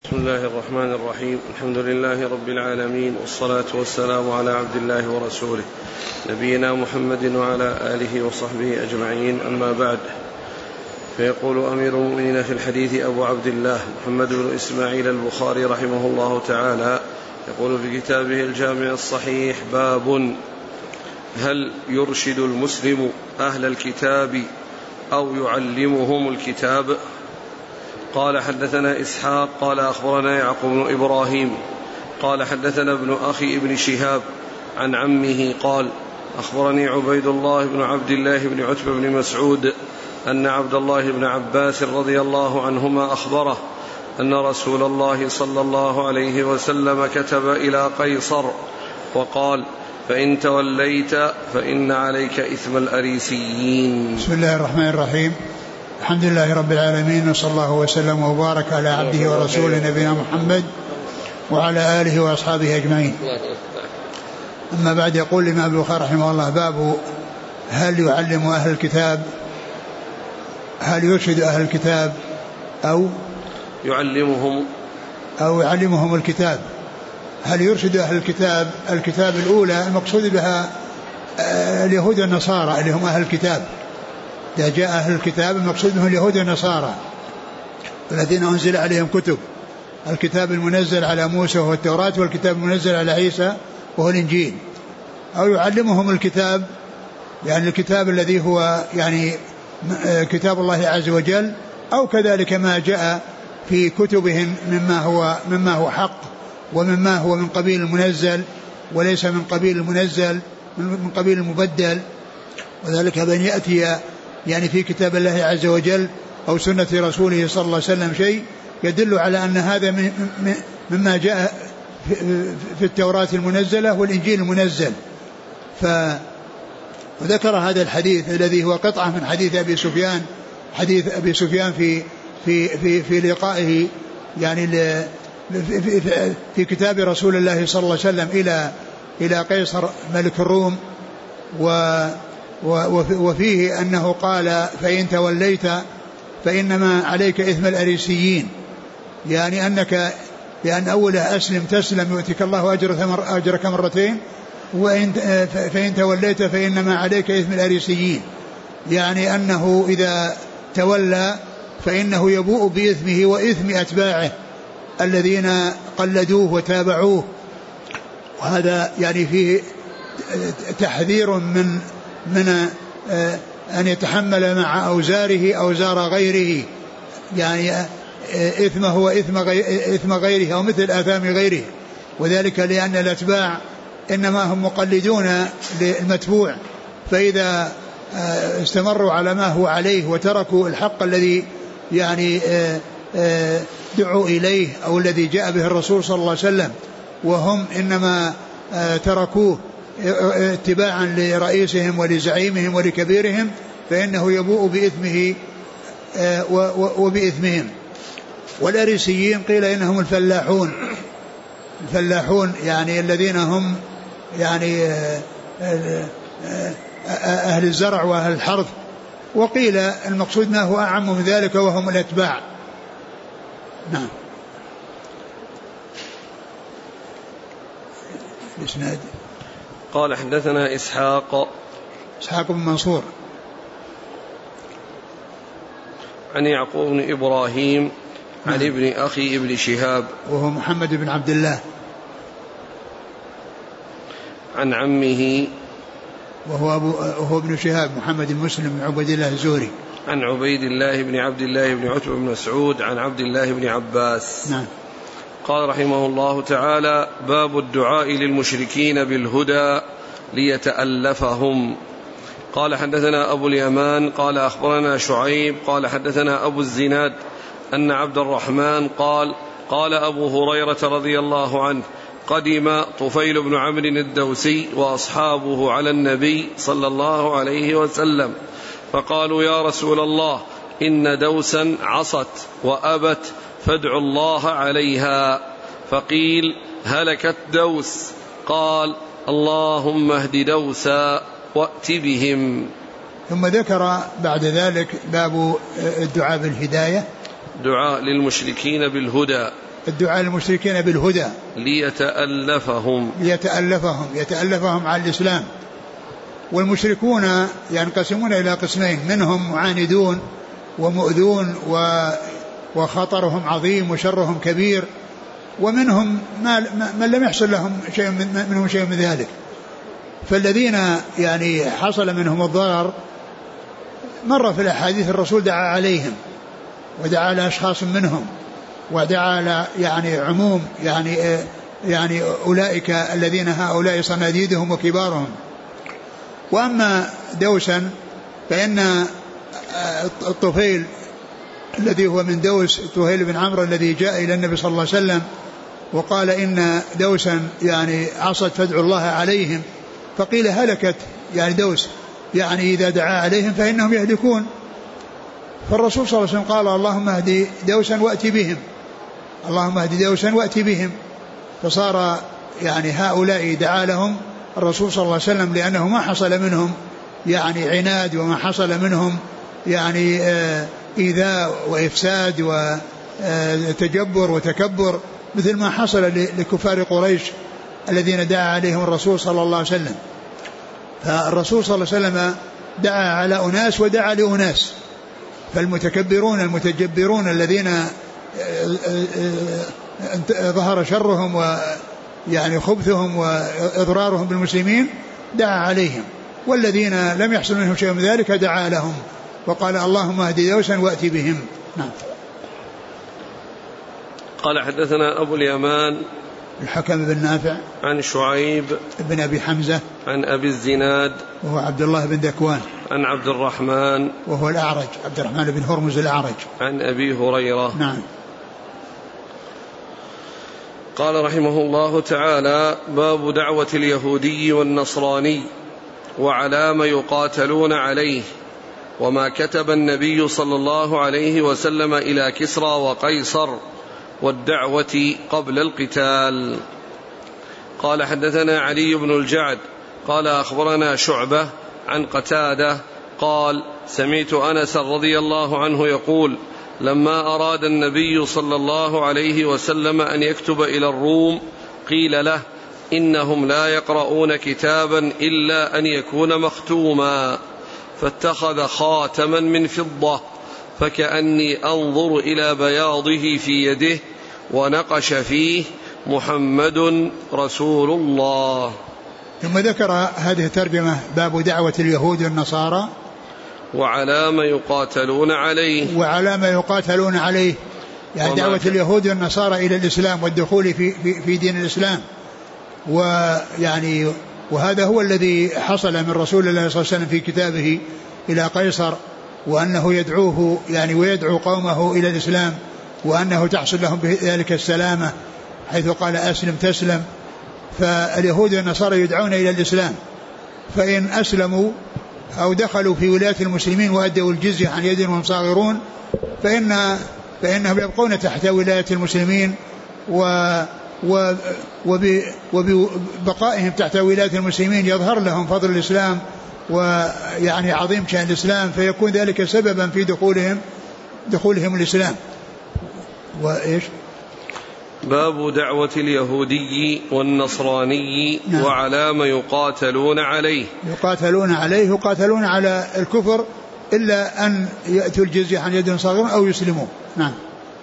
بسم الله الرحمن الرحيم. الحمد لله رب العالمين، والصلاة والسلام على عبد الله ورسوله نبينا محمد وعلى آله وصحبه أجمعين، أما بعد. فيقول أمير المؤمنين في الحديث أبو عبد الله محمد بن إسماعيل البخاري رحمه الله تعالى، يقول في كتابه الجامع الصحيح: باب: هل يرشد المسلم أهل الكتاب أو يعلمهم الكتاب؟ قال: حدثنا إسحاق قال أخبرنا يعقوب بن إبراهيم قال حدثنا ابن أخي ابن شهاب عن عمه قال: أخبرني عبيد الله بن عبد الله بن عتبة بن مسعود أن عبد الله بن عباس رضي الله عنهما أخبره أن رسول الله صلى الله عليه وسلم كتب إلى قيصر وقال: فإن توليت فإن عليك إثم الأريسيين. بسم الله الرحمن الرحيم. الحمد لله رب العالمين، وصلى الله وسلم وبارك على عبده ورسوله نبينا محمد وعلى آله وأصحابه أجمعين. أما بعد، يقول الإمام البخاري رحمه الله: باب: هل يعلم أهل الكتاب، هل يرشد أهل الكتاب أو يعلمهم الكتاب. هل يرشد أهل الكتاب؟ الكتاب الأولى المقصود بها اليهود والنصارى اللي هم أهل الكتاب. إذا جاء أهل الكتاب المقصود بهم اليهود والنصارى الذين أنزل عليهم كتب، الكتاب المنزل على موسى وهو التوراة، والكتاب المنزل على عيسى وهو الإنجيل. أو يعلمهم الكتاب، يعني الكتاب الذي هو يعني كتاب الله عز وجل، أو كذلك ما جاء في كتبهم مما هو حق ومما هو من قبيل المنزل وليس من قبيل المنزل من قبيل المبدل. وذلك بأن يأتي يعني في كتاب الله عز وجل أو سنة رسوله صلى الله عليه وسلم شيء يدل على أن هذا مما جاء في التوراة المنزلة والإنجيل المنزل. وذكر هذا الحديث الذي هو قطعة من حديث أبي سفيان، حديث أبي سفيان في لقائه يعني في كتاب رسول الله صلى الله عليه وسلم إلى قيصر ملك الروم، وفيه أنه قال: فإن توليت فإنما عليك إثم الأريسيين، يعني أنك بأن أوله أسلم تسلم يؤتك الله أجرك مرتين، فإن توليت فإنما عليك إثم الأريسيين، يعني أنه إذا تولى فإنه يبوء بإثمه وإثم أتباعه الذين قلدوه وتابعوه. وهذا يعني فيه تحذير من أن يتحمل مع أوزاره أوزار غيره، يعني إثمه وإثم غيره أو مثل آثام غيره. وذلك لأن الأتباع إنما هم مقلدون للمتبوع، فإذا استمروا على ما هو عليه وتركوا الحق الذي يعني دعوا إليه أو الذي جاء به الرسول صلى الله عليه وسلم، وهم إنما تركوه اتباعا لرئيسهم ولزعيمهم ولكبيرهم، فإنه يبوء بإثمه وبإثمهم. والأريسيين قيل إنهم الفلاحون يعني الذين هم يعني أهل الزرع وأهل الحرث، وقيل المقصود ما هو أعم من ذلك وهم الأتباع. نعم. الإسناد: قال: حدثنا إسحاق بن منصور عن يعقوب بن إبراهيم عن ابن أخي ابن شهاب وهو محمد بن عبد الله عن عمه وهو ابن شهاب محمد بن مسلم بن عبد الله الزهري عن عبيد الله بن عبد الله بن عتبة بن مسعود عن عبد الله بن عباس. نعم. قال رحمه الله تعالى: باب الدعاء للمشركين بالهدى ليتألفهم. قال: حدثنا أبو اليمان قال أخبرنا شعيب قال حدثنا أبو الزناد أن عبد الرحمن قال أبو هريرة رضي الله عنه: قدم طفيل بن عمرو الدوسي وأصحابه على النبي صلى الله عليه وسلم، فقالوا: يا رسول الله، إن دوسا عصت وأبت فادعوا الله عليها. فقيل: هلكت دوس. قال: اللهم اهد دوسا وأت بهم. ثم ذكر بعد ذلك باب الدعاء بالهداية، دعاء للمشركين بالهدى، الدعاء للمشركين بالهدى يتألفهم على الإسلام. والمشركون ينقسمون إلى قسمين: منهم معاندون ومؤذون وخطرهم عظيم وشرهم كبير، ومنهم من لم يحصل لهم شيء من ذلك. فالذين يعني حصل منهم الضرر مر في الأحاديث الرسول دعا عليهم ودعا لأشخاص منهم ودعا على يعني عموم يعني أولئك الذين هؤلاء صناديدهم وكبارهم. وأما دوسا فإن الطفيل الذي هو من دوس طفيل بن عمرو الذي جاء إلى النبي صلى الله عليه وسلم وقال إن دوسا يعني عصت فادعوا الله عليهم، فقيل هلكت يعني دوس، يعني إذا دعا عليهم فإنهم يهلكون. فالرسول صلى الله عليه وسلم قال اللهم اهدي دوسا وأتي بهم، فصار يعني هؤلاء دعا لهم الرسول صلى الله عليه وسلم لأنه ما حصل منهم يعني عناد وما حصل منهم يعني إيذاء وإفساد وتجبر وتكبر مثل ما حصل لكفار قريش الذين دعا عليهم الرسول صلى الله عليه وسلم. فالرسول صلى الله عليه وسلم دعا على أناس ودعا لأناس، فالمتكبرون المتجبرون الذين ظهر شرهم ويعني خبثهم وإضرارهم بالمسلمين دعا عليهم، والذين لم يحصل منهم شيء من ذلك دعا لهم وقال اللهم اهدي دوسا وأتي بهم. نعم. قال حدثنا أبو اليمان الحكم بن نافع عن شعيب بن أبي حمزة عن أبي الزناد وهو عبد الله بن ذكوان عن عبد الرحمن وهو الأعرج عبد الرحمن بن هرمز الأعرج عن أبي هريرة. نعم. قال رحمه الله تعالى: باب دعوة اليهودي والنصراني وعلى ما يقاتلون عليه، وما كتب النبي صلى الله عليه وسلم إلى كسرى وقيصر، والدعوة قبل القتال. قال حدثنا علي بن الجعد قال أخبرنا شعبة عن قتادة قال: سمعت أنس رضي الله عنه يقول: لما أراد النبي صلى الله عليه وسلم أن يكتب إلى الروم قيل له: إنهم لا يقرؤون كتابا إلا أن يكون مختوما، فاتخذ خاتما من فضة فكأني أنظر إلى بياضه في يده ونقش فيه: محمد رسول الله. ثم ذكر هذه الترجمة: باب دعوة اليهود والنصارى وعلى ما يقاتلون عليه، يعني دعوة اليهود والنصارى إلى الإسلام والدخول في دين الإسلام. ويعني وهذا هو الذي حصل من رسول الله صلى الله عليه وسلم في كتابه إلى قيصر، وأنه يدعوه يعني ويدعو قومه إلى الإسلام، وأنه تحصل لهم بذلك السلامة، حيث قال أسلم تسلم. فاليهود والنصارى يدعون إلى الإسلام، فإن أسلموا أو دخلوا في ولاية المسلمين وأدوا الجزية عن يد وهم صاغرون فإنهم يبقون تحت ولاية المسلمين، وببقائهم تحت ولاية المسلمين يظهر لهم فضل الإسلام ويعني عظيم شأن الإسلام، فيكون ذلك سببا في دخولهم الإسلام. وإيش؟ باب دعوة اليهودي والنصراني. نعم. وعلى ما يقاتلون عليه يقاتلون على الكفر إلا أن يأتوا الجزية عن يد صاغر أو يسلموا. نعم.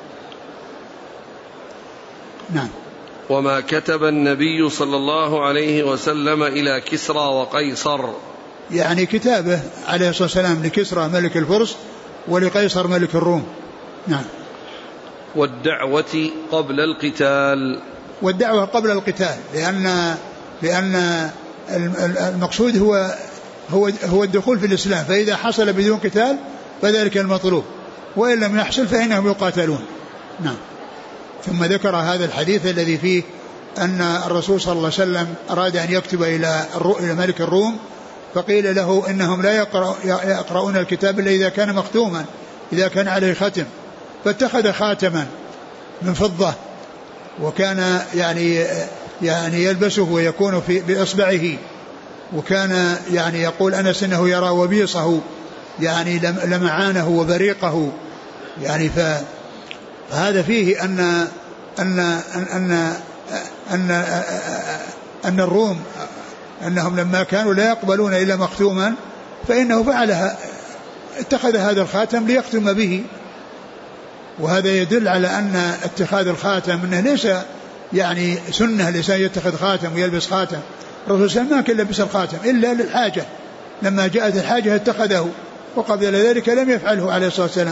نعم. وما كتب النبي صلى الله عليه وسلم إلى كسرى وقيصر، يعني كتابه عليه الصلاة والسلام لكسرى ملك الفرس ولقيصر ملك الروم. نعم. والدعوة قبل القتال، والدعوة قبل القتال، لأن المقصود هو الدخول في الإسلام، فإذا حصل بدون قتال فذلك المطلوب، وإن لم يحصل فإنهم يقاتلون. نعم. ثم ذكر هذا الحديث الذي فيه أن الرسول صلى الله عليه وسلم أراد أن يكتب إلى ملك الروم، فقيل له إنهم لا يقرؤون الكتاب إلا إذا كان مختوما، إذا كان عليه ختم، فاتخذ خاتما من فضة وكان يعني يلبسه ويكون بإصبعه، وكان يعني يقول أنس إنه يرى وبيصه يعني لمعانه وبريقه، يعني فهذا فيه أن الروم أنهم لما كانوا لا يقبلون إلا مختوما فإنه فعلها، اتخذ هذا الخاتم ليختم به. وهذا يدل على أن اتخاذ الخاتم أنه ليس يعني سنة الإنسان يتخذ خاتم ويلبس خاتم. الرسول صلى الله عليه وسلم ما كان لبس الخاتم إلا للحاجة، لما جاءت الحاجة اتخذه، وقبل ذلك لم يفعله عليه الصلاة والسلام.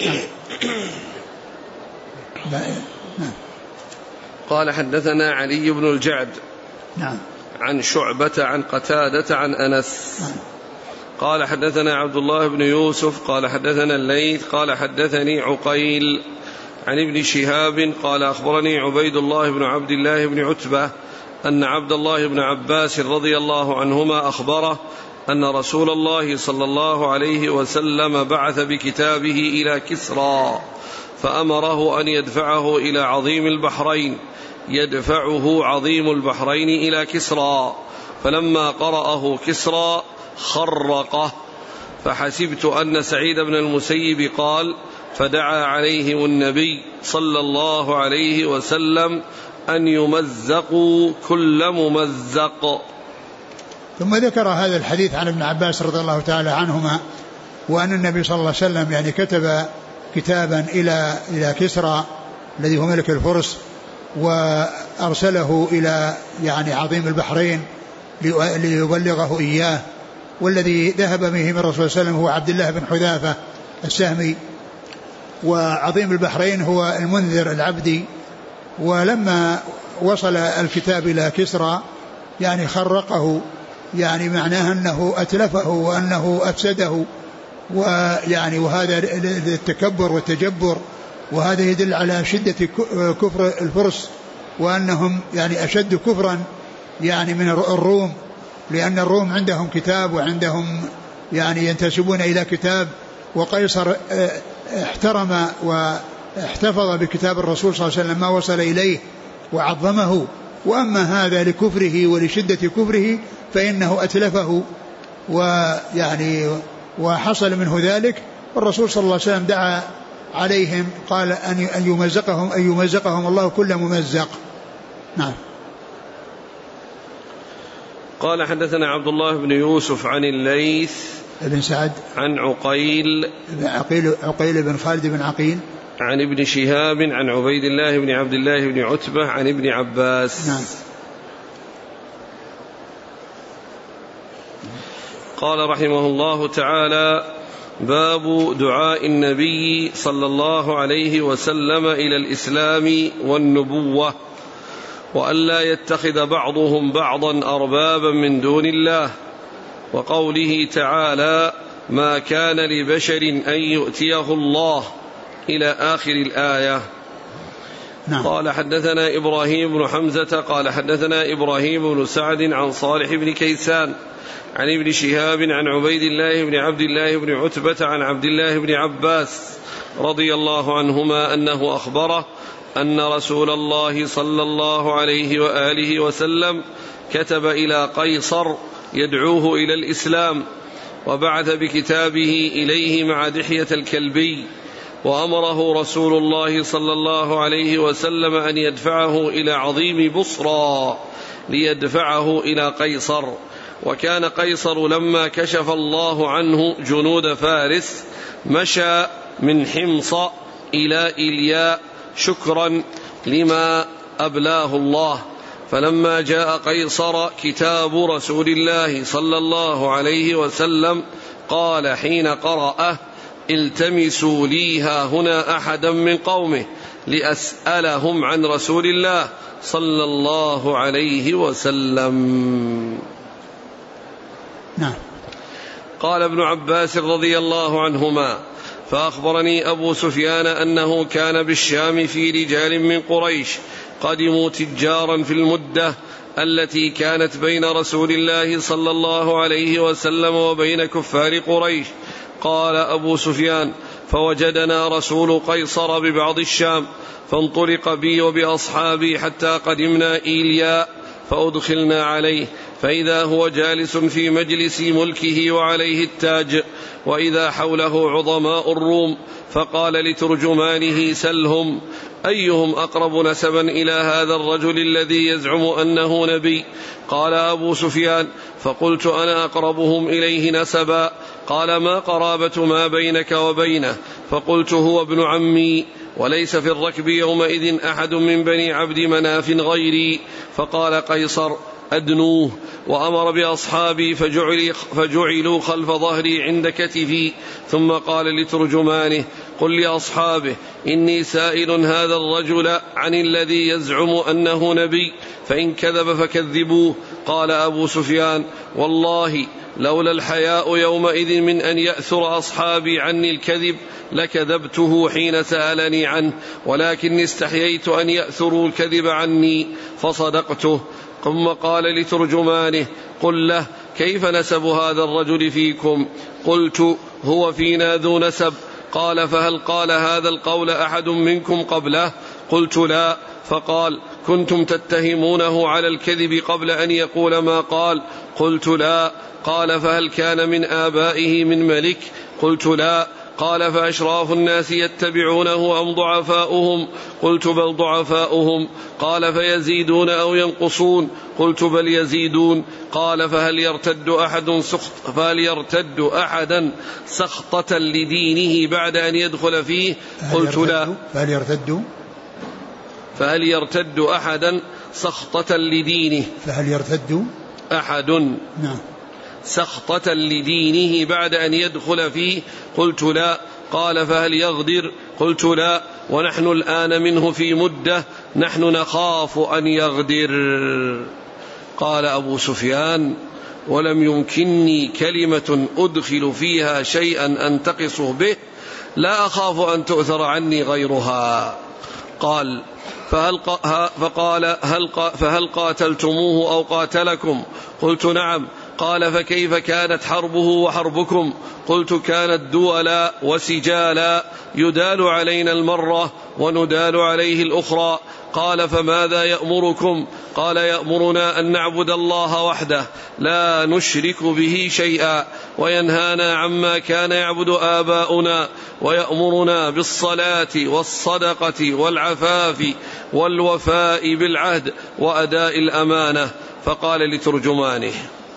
قال حدثنا علي بن الجعد نعم عن شعبة عن قتادة عن أنس قال حدثنا عبد الله بن يوسف قال حدثنا الليث قال حدثني عقيل عن ابن شهاب قال أخبرني عبيد الله بن عبد الله بن عتبة أن عبد الله بن عباس رضي الله عنهما أخبره أن رسول الله صلى الله عليه وسلم بعث بكتابه إلى كسرى فأمره أن يدفعه إلى عظيم البحرين، يدفعه عظيم البحرين إلى كسرى، فلما قرأه كسرى خرقه، فحسبت أن سعيد بن المسيب قال فدعا عليهم النبي صلى الله عليه وسلم أن يمزقوا كل ممزق. ثم ذكر هذا الحديث عن ابن عباس رضي الله تعالى عنهما، وأن النبي صلى الله عليه وسلم يعني كتب كتابا إلى كسرى الذي هو ملك الفرس، وأرسله إلى يعني عظيم البحرين ليبلغه إياه، والذي ذهب به من الرسول صلى الله عليه وسلم هو عبد الله بن حذافة السهمي، وعظيم البحرين هو المنذر العبدي. ولما وصل الكتاب إلى كسرى يعني خرقه، يعني معناه أنه أتلفه وأنه أفسده، ويعني وهذا التكبر والتجبر، وهذا يدل على شدة كفر الفرس، وأنهم يعني أشد كفرا يعني من الروم، لأن الروم عندهم كتاب وعندهم يعني ينتسبون إلى كتاب، وقيصر احترم واحتفظ بكتاب الرسول صلى الله عليه وسلم ما وصل إليه وعظمه، وأما هذا لكفره ولشدة كفره فإنه أتلفه ويعني وحصل منه ذلك. والرسول صلى الله عليه وسلم دعا عليهم قال أن يمزقهم الله كل ممزق. نعم. قال حدثنا عبد الله بن يوسف عن الليث بن سعد عن عقيل بن خالد بن عقيل عن ابن شهاب عن عبيد الله بن عبد الله بن عتبة عن ابن عباس. نعم. قال رحمه الله تعالى: باب دعاء النبي صلى الله عليه وسلم إلى الإسلام والنبوة، وألا يتخذ بعضهم بعضا أربابا من دون الله، وقوله تعالى: ما كان لبشر أن يؤتيه الله، إلى آخر الآية. نعم. قال حدثنا إبراهيم بن حمزة قال حدثنا إبراهيم بن سعد عن صالح بن كيسان عن ابن شهاب عن عبيد الله بن عبد الله بن عتبة عن عبد الله بن عباس رضي الله عنهما أنه أخبره أن رسول الله صلى الله عليه وآله وسلم كتب إلى قيصر يدعوه إلى الإسلام، وبعث بكتابه إليه مع دحية الكلبي، وأمره رسول الله صلى الله عليه وسلم أن يدفعه إلى عظيم بصرى ليدفعه إلى قيصر. وكان قيصر لما كشف الله عنه جنود فارس مشى من حمص إلى إلياء شكرا لما أبلاه الله، فلما جاء قيصر كتاب رسول الله صلى الله عليه وسلم قال حين قرأه: التمسوا لي هنا أحدا من قومه لأسألهم عن رسول الله صلى الله عليه وسلم. نعم. قال ابن عباس رضي الله عنهما: فأخبرني أبو سفيان أنه كان بالشام في رجال من قريش قدموا تجارا في المدة التي كانت بين رسول الله صلى الله عليه وسلم وبين كفار قريش. قال أبو سفيان: فوجدنا رسول قيصر ببعض الشام، فانطلق بي وبأصحابي حتى قدمنا إيلياء، فأدخلنا عليه فإذا هو جالس في مجلس ملكه وعليه التاج، وإذا حوله عظماء الروم، فقال لترجمانه: سلهم أيهم أقرب نسبا إلى هذا الرجل الذي يزعم أنه نبي؟ قال أبو سفيان: فقلت أنا أقربهم إليه نسبا. قال: ما قرابة ما بينك وبينه؟ فقلت: هو ابن عمي، وليس في الركب يومئذ أحد من بني عبد مناف غيري. فقال قيصر: أدنوه. وأمر بأصحابي فجعلوا خلف ظهري عند كتفي، ثم قال لترجمانه: قل لأصحابه إني سائل هذا الرجل عن الذي يزعم أنه نبي، فإن كذب فكذبوه. قال أبو سفيان: والله لولا الحياء يومئذ من أن يأثر أصحابي عني الكذب لكذبته حين سألني عنه، ولكن استحييت أن يأثروا الكذب عني فصدقته. ثم قال لترجمانه: قل له كيف نسب هذا الرجل فيكم؟ قلت: هو فينا ذو نسب. قال: فهل قال هذا القول أحد منكم قبله؟ قلت: لا. فقال: كنتم تتهمونه على الكذب قبل أن يقول ما قال؟ قلت: لا. قال: فهل كان من آبائه من ملك؟ قلت: لا. قال: فأشراف الناس يتبعونه أم ضعفاؤهم؟ قلت: بل ضعفاؤهم. قال: فيزيدون أو ينقصون؟ قلت: بل يزيدون. قال: فهل يرتد أحدا سخطة لدينه بعد أن يدخل فيه؟ قلت: لا. فهل يرتد أحدا سخطة لدينه؟ فهل يرتد أحد سخطة لدينه بعد أن يدخل فيه؟ قلت: لا. قال: فهل يغدر؟ قلت: لا. ونحن الآن منه في مدة نحن نخاف أن يغدر. قال أبو سفيان: ولم يمكنني كلمة أدخل فيها شيئا أنتقصه به لا أخاف أن تؤثر عني غيرها. قال: فهل قاتلتموه أو قاتلكم؟ قلت: نعم. قال: فكيف كانت حربه وحربكم؟ قلت: كانت دولا وسجالا، يدال علينا المرة وندال عليه الأخرى. قال: فماذا يأمركم؟ قال: يأمرنا أن نعبد الله وحده لا نشرك به شيئا، وينهانا عما كان يعبد آباؤنا، ويأمرنا بالصلاة والصدقة والعفاف والوفاء بالعهد وأداء الأمانة. فقال لترجمانه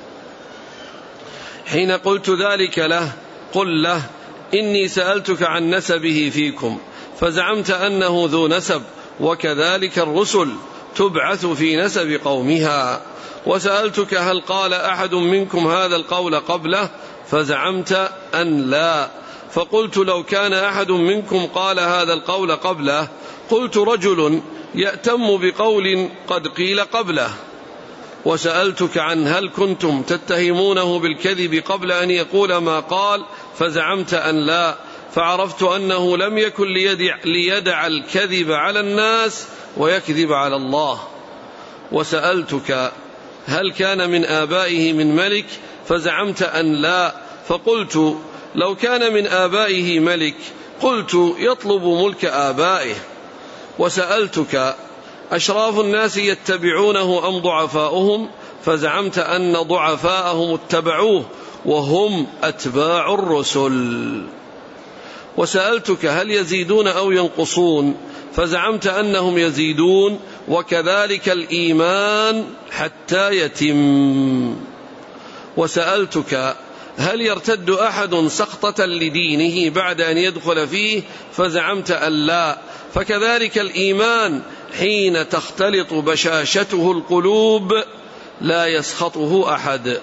حين قلت ذلك له: قل له إني سألتك عن نسبه فيكم فزعمت أنه ذو نسب، وكذلك الرسل تبعث في نسب قومها، وسألتك هل قال أحد منكم هذا القول قبله فزعمت أن لا، فقلت: لو كان أحد منكم قال هذا القول قبله قلت: رجل يأتم بقول قد قيل قبله. وسألتك عن هل كنتم تتهمونه بالكذب قبل أن يقول ما قال فزعمت أن لا، فعرفت أنه لم يكن ليدع الكذب على الناس ويكذب على الله. وسألتك هل كان من آبائه من ملك فزعمت أن لا، فقلت: لو كان من آبائه ملك قلت: يطلب ملك آبائه. وسألتك: أشراف الناس يتبعونه أم ضعفاؤهم؟ فزعمت أن ضعفاءهم اتبعوه وهم أتباع الرسل. وسألتك: هل يزيدون أو ينقصون؟ فزعمت أنهم يزيدون، وكذلك الإيمان حتى يتم. وسألتك: هل يرتد أحد سخطة لدينه بعد أن يدخل فيه؟ فزعمت أن لا، فكذلك الإيمان حين تختلط بشاشته القلوب لا يسخطه أحد.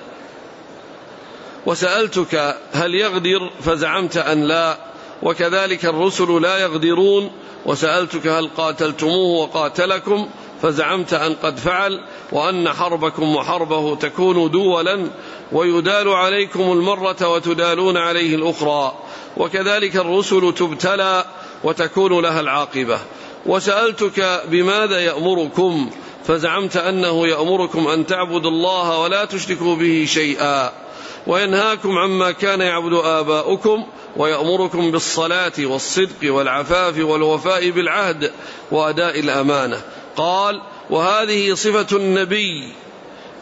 وسألتك: هل يغدر؟ فزعمت أن لا، وكذلك الرسل لا يغدرون. وسألتك: هل قاتلتموه وقاتلكم؟ فزعمت أن قد فعل، وأن حربكم وحربه تكون دولا، ويدال عليكم المرة وتدالون عليه الأخرى، وكذلك الرسل تبتلى وتكون لها العاقبة. وسألتك: بماذا يأمركم؟ فزعمت أنه يأمركم أن تعبدوا الله ولا تشركوا به شيئا، وينهاكم عما كان يعبد آباؤكم، ويأمركم بالصلاة والصدق والعفاف والوفاء بالعهد وأداء الأمانة. قال: وهذه صفة النبي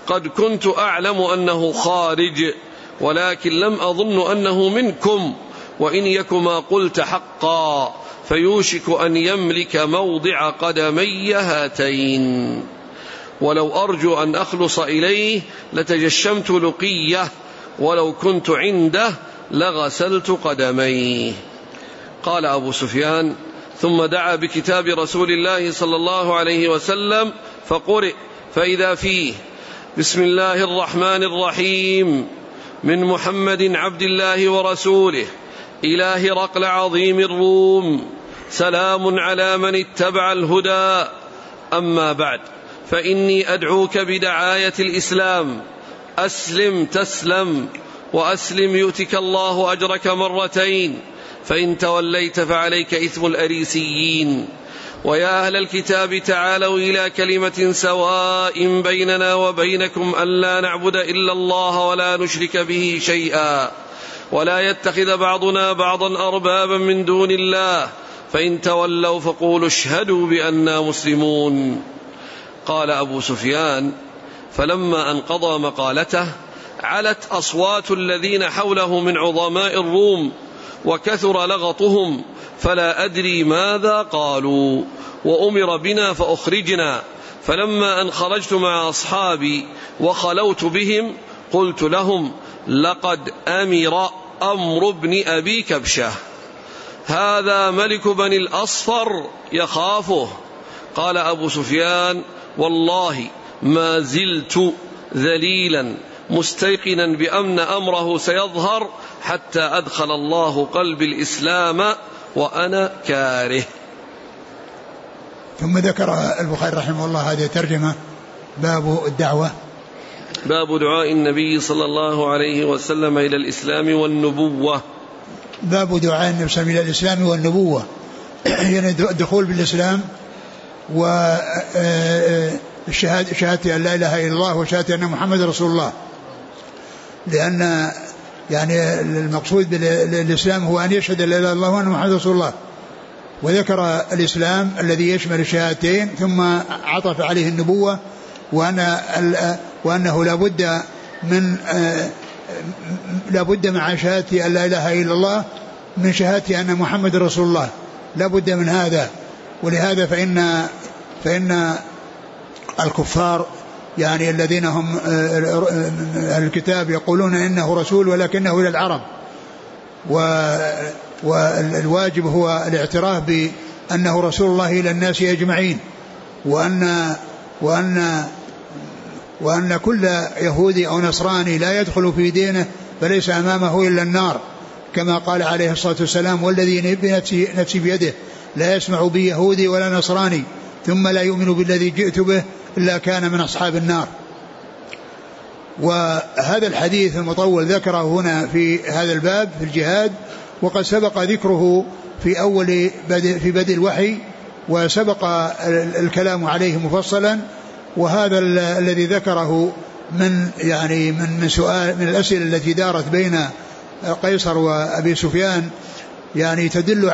قد كنت أعلم أنه خارج، ولكن لم أظن أنه منكم، وإن يك ما قلت حقا فيوشك أن يملك موضع قدمي هاتين، ولو أرجو أن أخلص إليه لتجشمت لقيه، ولو كنت عنده لغسلت قدميه. قال أبو سفيان: ثم دعا بكتاب رسول الله صلى الله عليه وسلم فقرئ، فإذا فيه: بسم الله الرحمن الرحيم، من محمد عبد الله ورسوله إلى هرقل عظيم الروم، سلام على من اتبع الهدى، أما بعد، فإني أدعوك بدعاية الإسلام، أسلم تسلم، وأسلم يؤتك الله أجرك مرتين، فإن توليت فعليك إثم الأريسيين. ويا أهل الكتاب تعالوا إلى كلمة سواء بيننا وبينكم ألا نعبد إلا الله ولا نشرك به شيئا، ولا يتخذ بعضنا بعضا أربابا من دون الله، فإن تولوا فقولوا اشهدوا بأننا مسلمون. قال أبو سفيان: فلما أنقضى مقالته علت أصوات الذين حوله من عظماء الروم، وكثر لغطهم، فلا أدري ماذا قالوا، وأمر بنا فأخرجنا. فلما أن خرجت مع أصحابي وخلوت بهم قلت لهم: لقد أمر أمر بن أبي كبشة، هذا ملك بني الأصفر يخافه. قال أبو سفيان: والله ما زلت ذليلا مستيقنا بأن أمره سيظهر حتى أدخل الله قلب الإسلام وأنا كاره. ثم ذكر البخاري رحمه الله هذه الترجمة: باب الدعوة، باب دعاء النبي صلى الله عليه وسلم إلى الإسلام والنبوة. باب دعاء النبي صلى الله عليه وسلم إلى الإسلام والنبوة، يعني الدخول بالإسلام وشهادة أن لا إله إلا الله وشهادة أن محمد رسول الله، لأن يعني المقصود بالإسلام هو أن يشهد أن لا إله إلا الله وأن محمد رسول الله، وذكر الإسلام الذي يشمل الشهادتين، ثم عطف عليه النبوة، وأنه لابد مع شهادة أن لا إله إلا الله من شهادة أن محمد رسول الله، لابد من هذا. ولهذا فإن الكفار يعني الذين هم الكتاب يقولون إنه رسول ولكنه إلى العرب، والواجب هو الاعتراف بأنه رسول الله إلى الناس أجمعين، وأن كل يهودي أو نصراني لا يدخل في دينه فليس أمامه إلا النار، كما قال عليه الصلاة والسلام: والذي نفسي بيده لا يسمع بي يهودي ولا نصراني ثم لا يؤمن بالذي جئت به إلا كان من أصحاب النار. وهذا الحديث المطول ذكره هنا في هذا الباب في الجهاد، وقد سبق ذكره في بدء الوحي، وسبق الكلام عليه مفصلا. وهذا الذي ذكره من سؤال من الأسئلة التي دارت بين قيصر وأبي سفيان، يعني تدل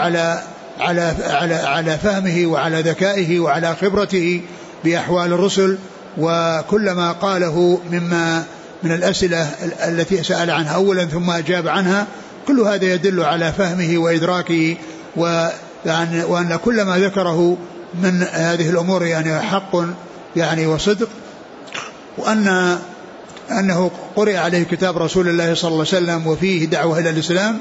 على فهمه وعلى ذكائه وعلى خبرته بأحوال الرسل، وكل ما قاله مما من الأسئلة التي سأل عنها أولا ثم أجاب عنها، كل هذا يدل على فهمه وإدراكه، وأن كل ما ذكره من هذه الأمور يعني حق يعني وصدق، وأنه قرئ عليه كتاب رسول الله صلى الله عليه وسلم وفيه دعوة إلى الإسلام،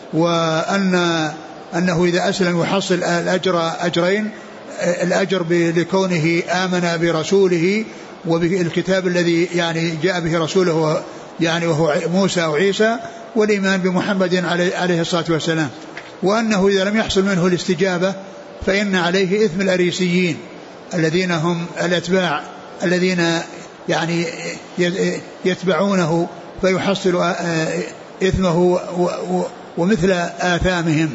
وأنه إذا أسلم يحصل الأجر أجرين: الأجر لكونه آمن برسوله وبالكتاب الذي يعني جاء به رسوله يعني وهو موسى وعيسى، والإيمان بمحمد عليه الصلاة والسلام، وأنه إذا لم يحصل منه الاستجابة فإن عليه إثم الأريسيين الذين هم الأتباع الذين يعني يتبعونه فيحصل إثمه ومثل آثامهم.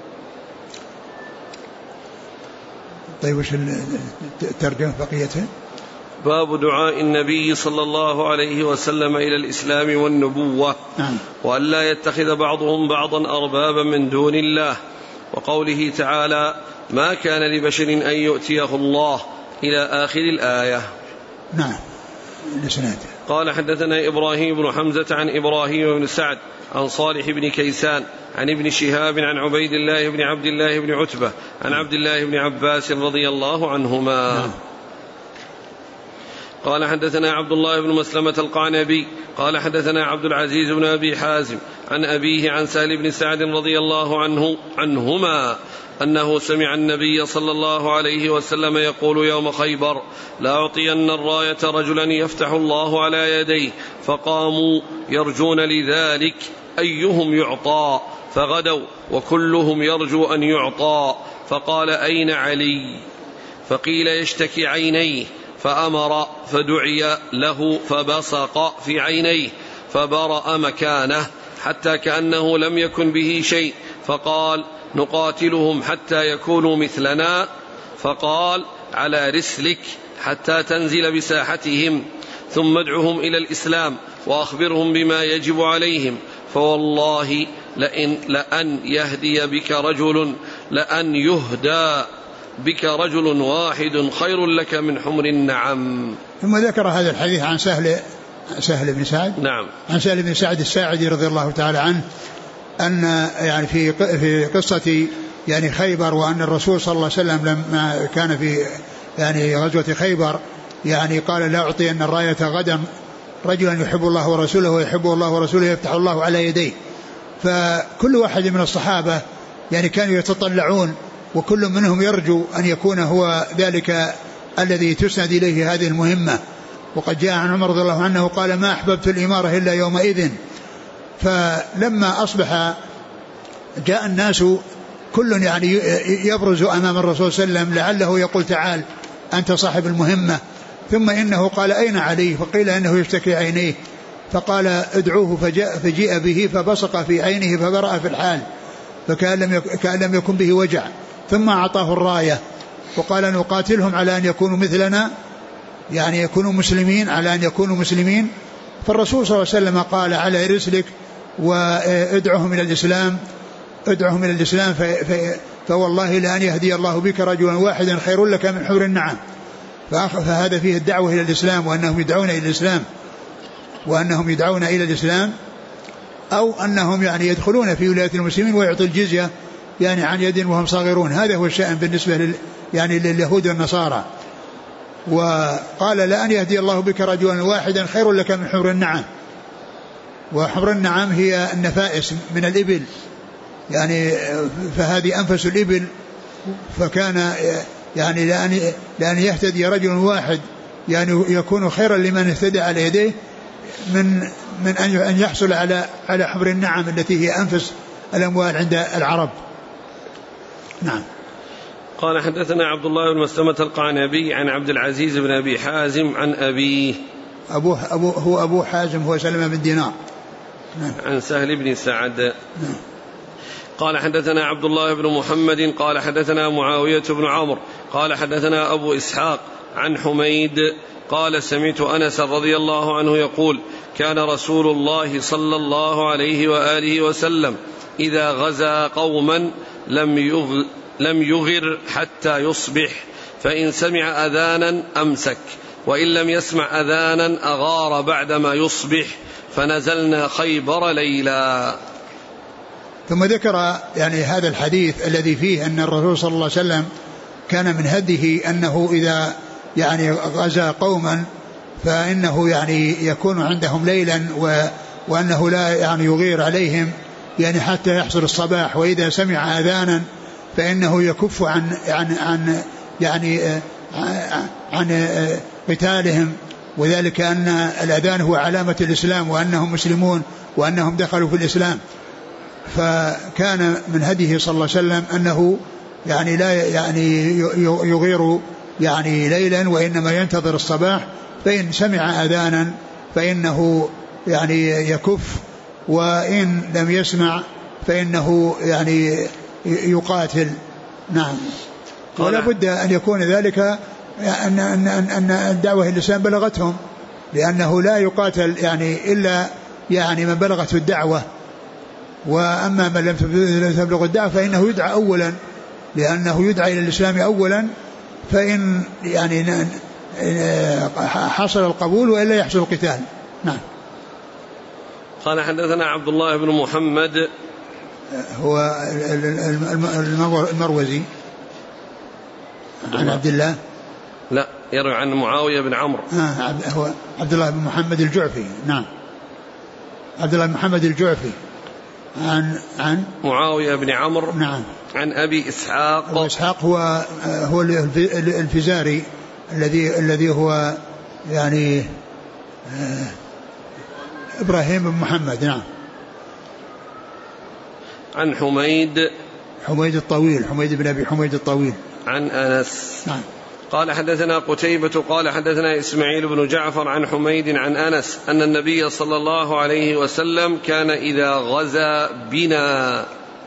طيب وش الترجمة بقيته؟ باب دعاء النبي صلى الله عليه وسلم إلى الإسلام والنبوة. نعم. وأن لا يتخذ بعضهم بعضا أربابا من دون الله، وقوله تعالى: ما كان لبشر أن يؤتيه الله إلى آخر الآية. نعم. الإسناد قال حدثنا إبراهيم بن حمزة عن إبراهيم بن سعد عن صالح بن كيسان عن ابن شهاب عن عبيد الله بن عبد الله بن عتبة عن عبد الله بن عباس رضي الله عنهما. قال حدثنا عبد الله بن مسلمة القعنبي قال حدثنا عبد العزيز بن أبي حازم عن أبيه عن سهل بن سعد رضي الله عنهما أنه سمع النبي صلى الله عليه وسلم يقول يوم خيبر: لا أعطين الراية رجلا يفتح الله على يديه، فقاموا يرجون لذلك أيهم يعطى، فغدوا وكلهم يرجو أن يعطى، فقال: أين علي؟ فقيل: يشتكي عينيه، فأمر فدعي له فبصق في عينيه فبرأ مكانه حتى كأنه لم يكن به شيء، فقال: نقاتلهم حتى يكونوا مثلنا؟ فقال: على رسلك حتى تنزل بساحتهم، ثم ادعهم إلى الإسلام وأخبرهم بما يجب عليهم، فوالله لأن يهدى بك رجل واحد خير لك من حمر النعم. ثم ذكر هذا الحديث عن سهل بن سعد. نعم. عن سهل بن سعد الساعدي رضي الله تعالى عنه أن يعني في قصة يعني خيبر، وأن الرسول صلى الله عليه وسلم لما كان في يعني غزوة خيبر يعني قال: لا أعطين الراية غدا رجلا يحب الله ورسوله ويحبه الله ورسوله يفتح الله على يديه. فكل واحد من الصحابة يعني كانوا يتطلعون، وكل منهم يرجو أن يكون هو ذلك الذي تسند إليه هذه المهمة. وقد جاء عن عمر رضي الله عنه قال: ما أحببت الإمارة إلا يومئذ. فلما أصبح جاء الناس كل يعني يبرز أمام الرسول صلى الله عليه وسلم لعله يقول: تعال أنت صاحب المهمة. ثم إنه قال: أين علي؟ فقيل إنه يشتكي عينيه، فقال: ادعوه، فجيء به فبصق في عينه فبرأ في الحال فكأن لم يكن به وجع، ثم أعطاه الراية وقال: نقاتلهم على أن يكونوا مثلنا، يعني يكونوا مسلمين، على أن يكونوا مسلمين. فالرسول صلى الله عليه وسلم قال: على رسلك وادعهم إلى الإسلام فوالله لأن يهدي الله بك رجلا واحدا خير لك من حمر النعم. فهذا فيه الدعوة إلى الإسلام، وأنهم يدعون إلى الإسلام، أو أنهم يعني يدخلون في ولاية المسلمين ويعطي الجزية يعني عن يد وهم صاغرون. هذا هو الشأن بالنسبة يعني لليهود والنصارى. وقال: لأن يهدي الله بك رجلا واحدا خير لك من حمر النعم. وحمر النعم هي النفائس من الإبل، يعني فهذه أنفس الإبل. فكان يعني لأن يهتدي رجل واحد يعني يكون خيرا لمن اهتدى على يديه من أن يحصل على حمر النعم التي هي أنفس الأموال عند العرب. نعم. قال حدثنا عبد الله بن مسلمة القعنبي عن عبد العزيز بن أبي حازم عن أبيه. أبو حازم هو سلمة بن دينار. نعم. عن سهل بن سعد. نعم. قال حدثنا عبد الله بن محمد قال حدثنا معاوية بن عمرو قال حدثنا أبو إسحاق عن حميد قال: سمعت أنس رضي الله عنه يقول: كان رسول الله صلى الله عليه وآله وسلم إذا غزا قوما لم يغر حتى يصبح، فإن سمع أذانا أمسك، وإن لم يسمع أذانا أغار بعدما يصبح، فنزلنا خيبر ليلا. ثم ذكر يعني هذا الحديث الذي فيه أن الرسول صلى الله عليه وسلم كان من هديه أنه إذا يعني غزا قوما فإنه يعني يكون عندهم ليلا، وأنه لا يعني يغير عليهم يعني حتى يحصل الصباح، وإذا سمع أذانا فإنه يكف عن قتالهم، وذلك أن الأذان هو علامة الإسلام وأنهم مسلمون وأنهم دخلوا في الإسلام. فكان من هديه صلى الله عليه وسلم أنه يعني لا يعني يغير يعني ليلا، وإنما ينتظر الصباح، فإن سمع أذانا فإنه يعني يكف، وإن لم يسمع فإنه يعني يقاتل. نعم. ولا بد أن يكون ذلك أن الدعوة الإسلام بلغتهم، لأنه لا يقاتل يعني إلا يعني من بلغته الدعوة، وأما من لم تبلغ الدعوة فإنه يدعى أولا، لأنه يدعى إلى الإسلام أولا، فإن يعني حصل القبول وإلا يحصل القتال. نعم. قال حدثنا عبد الله بن محمد هو المروزي عن عبد الله، لا يروي عن معاوية بن عمرو. هو عبد الله بن محمد الجعفي. نعم، عبد الله بن محمد الجعفي عن معاوية بن عمرو. نعم. عن أبي إسحاق. أبو إسحاق هو الفزاري الذي هو يعني إبراهيم بن محمد. نعم. عن حميد الطويل، حميد بن أبي حميد الطويل. عن أنس. نعم. قال حدثنا قتيبة قال حدثنا إسماعيل بن جعفر عن حميد عن أنس أن النبي صلى الله عليه وسلم كان إذا غزا بنا.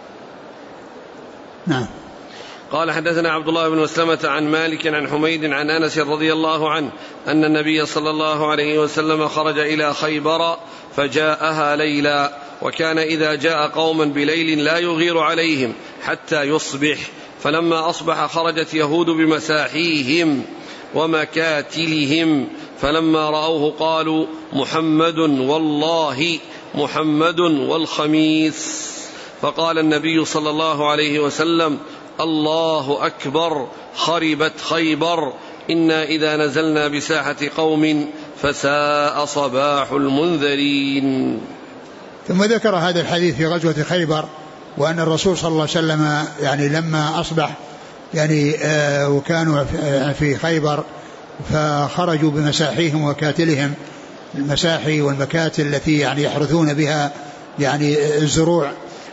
نعم. قال حدثنا عبد الله بن مسلمة عن مالك عن حميد عن أنس رضي الله عنه أن النبي صلى الله عليه وسلم خرج إلى خيبر فجاءها ليلا، وكان إذا جاء قوما بليل لا يغير عليهم حتى يصبح، فلما أصبح خرجت يهود بمساحيهم ومكاتلهم، فلما رأوه قالوا محمد والله محمد والخميس، فقال النبي صلى الله عليه وسلم الله أكبر خربت خيبر، إنا إذا نزلنا بساحة قوم فساء صباح المنذرين. ثم ذكر هذا الحديث في غزوة خيبر، وأن الرسول صلى الله عليه وسلم يعني لما أصبح يعني وكانوا في خيبر فخرجوا بمساحيهم وكاتلهم، المساحي والمكاتل التي يعني يحرثون بها يعني الزروع،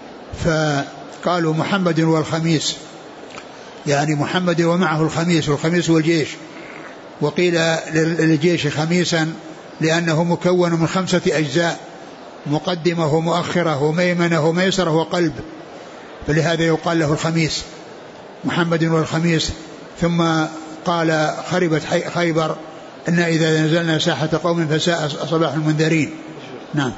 فقالوا محمد والخميس، يعني محمد ومعه الخميس، والخميس هو الجيش، وقيل للجيش خميسا لأنه مكون من 5 أجزاء، مقدمه ومؤخره وميمنه وميسره وقلب، فلهذا يقال له الخميس، محمد والخميس. ثم قال خربت خيبر، إن إذا نزلنا ساحة قوم فساء صباح المنذرين. نعم.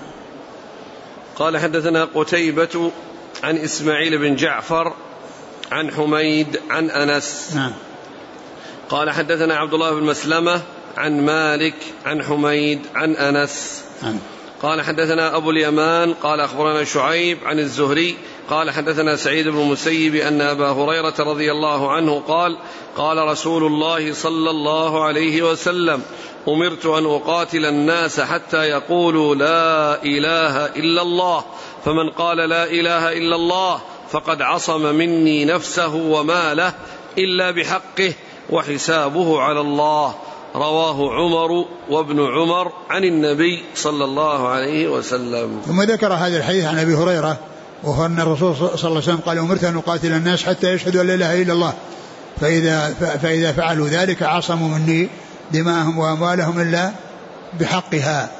قال حدثنا قتيبة عن إسماعيل بن جعفر عن حميد عن أنس. نعم. قال حدثنا عبد الله بن مسلمة عن مالك عن حميد عن أنس. نعم. قال حدثنا أبو اليمان قال أخبرنا شعيب عن الزهري قال حدثنا سعيد بن المسيب أن أبا هريرة رضي الله عنه قال قال رسول الله صلى الله عليه وسلم أمرت أن أقاتل الناس حتى يقولوا لا إله إلا الله، فمن قال لا إله إلا الله فقد عصم مني نفسه وماله إلا بحقه وحسابه على الله. رواه عمر وابن عمر عن النبي صلى الله عليه وسلم. ثم ذكر هذا الحديث عن أبي هريرة، وهو أن الرسول صلى الله عليه وسلم قال أمرت أن أقاتل الناس حتى يشهدوا أن لا إله إلا الله، فإذا فعلوا ذلك عصموا مني دماءهم وأموالهم إلا بحقها.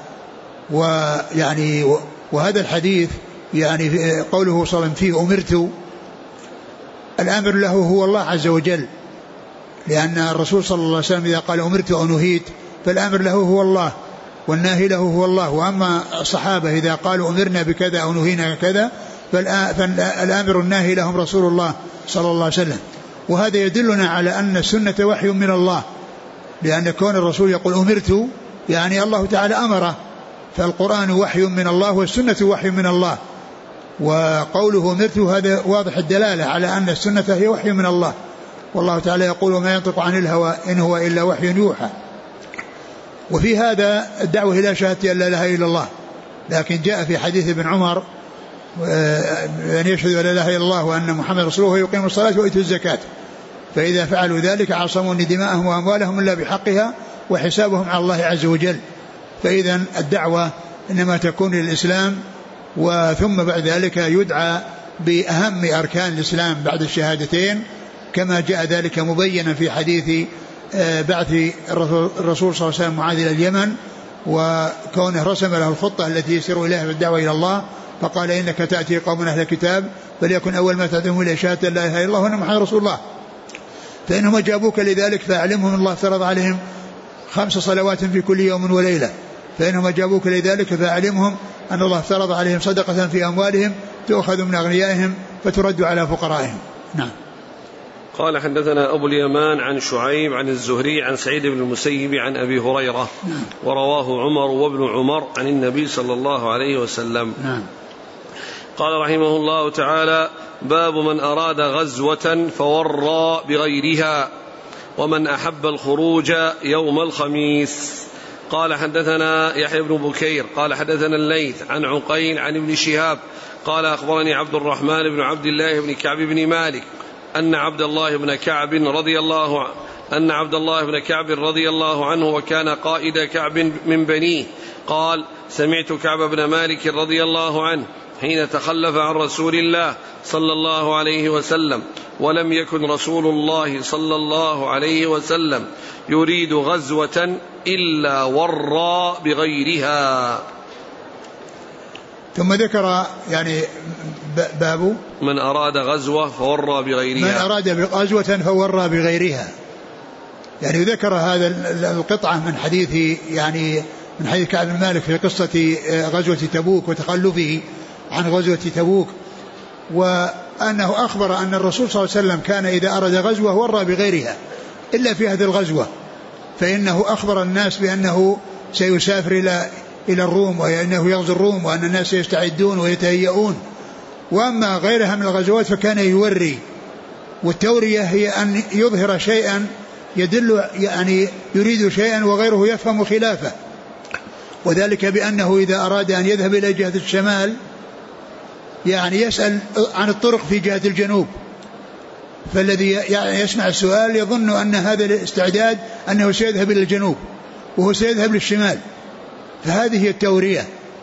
وهذا الحديث يعني قوله صلى الله عليه وسلم فيه أمرت، الآمر له هو الله عز وجل، لأن الرسول صلى الله عليه وسلم إذا قال أمرت أو نهيت فالآمر له هو الله والناهي له هو الله. وأما الصحابة إذا قالوا أمرنا بكذا أو نهينا كذا فالآمر الناهي لهم رسول الله صلى الله عليه وسلم. وهذا يدلنا على أن السنة وحي من الله، لأن كون الرسول يقول أمرت يعني الله تعالى أمره، فالقرآن وحي من الله والسنة وحي من الله. وقوله أمرت هذا واضح الدلالة على أن السنة هي وحي من الله، والله تعالى يقول وما ينطق عن الهوى إن هو إلا وحي يوحى. وفي هذا الدعوة إلى شهادة أن لا إله إلا الله، لكن جاء في حديث ابن عمر أن يشهدوا أن لا إله إلا الله وأن محمد رسول الله ويقيموا الصلاة ويؤتوا الزكاة، فإذا فعلوا ذلك عصموا دماءهم وأموالهم إلا بحقها وحسابهم على الله عز وجل. فإذا الدعوة إنما تكون للإسلام، وثم بعد ذلك يدعى بأهم أركان الإسلام بعد الشهادتين، كما جاء ذلك مبينا في حديث بعث الرسول صلى الله عليه وسلم معاذ إلى اليمن، وكونه رسم له الخطة التي يسير إليها بالدعوة إلى الله، فقال إنك تأتي قوم أهل الكتاب فليكن أول ما تدعوهم إلى شهادة لا إله إلا الله وأن محمد رسول الله، فإنهم أجابوك لذلك فأعلمهم الله فرض عليهم 5 صلوات في كل يوم وليلة، فإنهم أجابوك لذلك فأعلمهم أن الله فرض عليهم صدقة في أموالهم تؤخذ من أغنيائهم فترد على فقرائهم. نعم. قال حدثنا أبو اليمان عن شعيب عن الزهري عن سعيد بن المسيب عن أبي هريرة ورواه عمر وابن عمر عن النبي صلى الله عليه وسلم. قال رحمه الله تعالى: باب من أراد غزوة فورى بغيرها ومن أحب الخروج يوم الخميس. قال حدثنا يحيى بن بكير قال حدثنا الليث عن عقيل عن ابن شهاب قال أخبرني عبد الرحمن بن عبد الله بن كعب بن مالك أن عبد الله بن كعب رضي الله عنه وكان قائد كعب من بنيه قال: سمعت كعب بن مالك رضي الله عنه حين تخلف عن رسول الله صلى الله عليه وسلم ولم يكن رسول الله صلى الله عليه وسلم يريد غزوة إلا ورى بغيرها. ثم ذكر يعني باب من أراد غزوة فورى بغيرها، من أراد غزوة فورى بغيرها، يعني ذكر هذا القطعة من حديث يعني من حديث كعب بن مالك في قصة غزوة تبوك وتخلفه عن غزوة تبوك، وأنه أخبر أن الرسول صلى الله عليه وسلم كان إذا أراد غزوة ورى بغيرها إلا في هذه الغزوة، فإنه أخبر الناس بأنه سيسافر إلى الروم وأنه يغزو الروم وأن الناس يستعدون ويتهيئون. وأما غيرها من الغزوات فكان يوري، والتورية هي أن يظهر شيئا يدل يعني يريد شيئا وغيره يفهم خلافه، وذلك بأنه إذا أراد أن يذهب إلى جهة الشمال يعني يسأل عن الطرق في جهة الجنوب، فالذي يعني يسمع السؤال يظن أن هذا الاستعداد أنه سيذهب إلى الجنوب وهو سيذهب للشمال، فهذه هي التورية.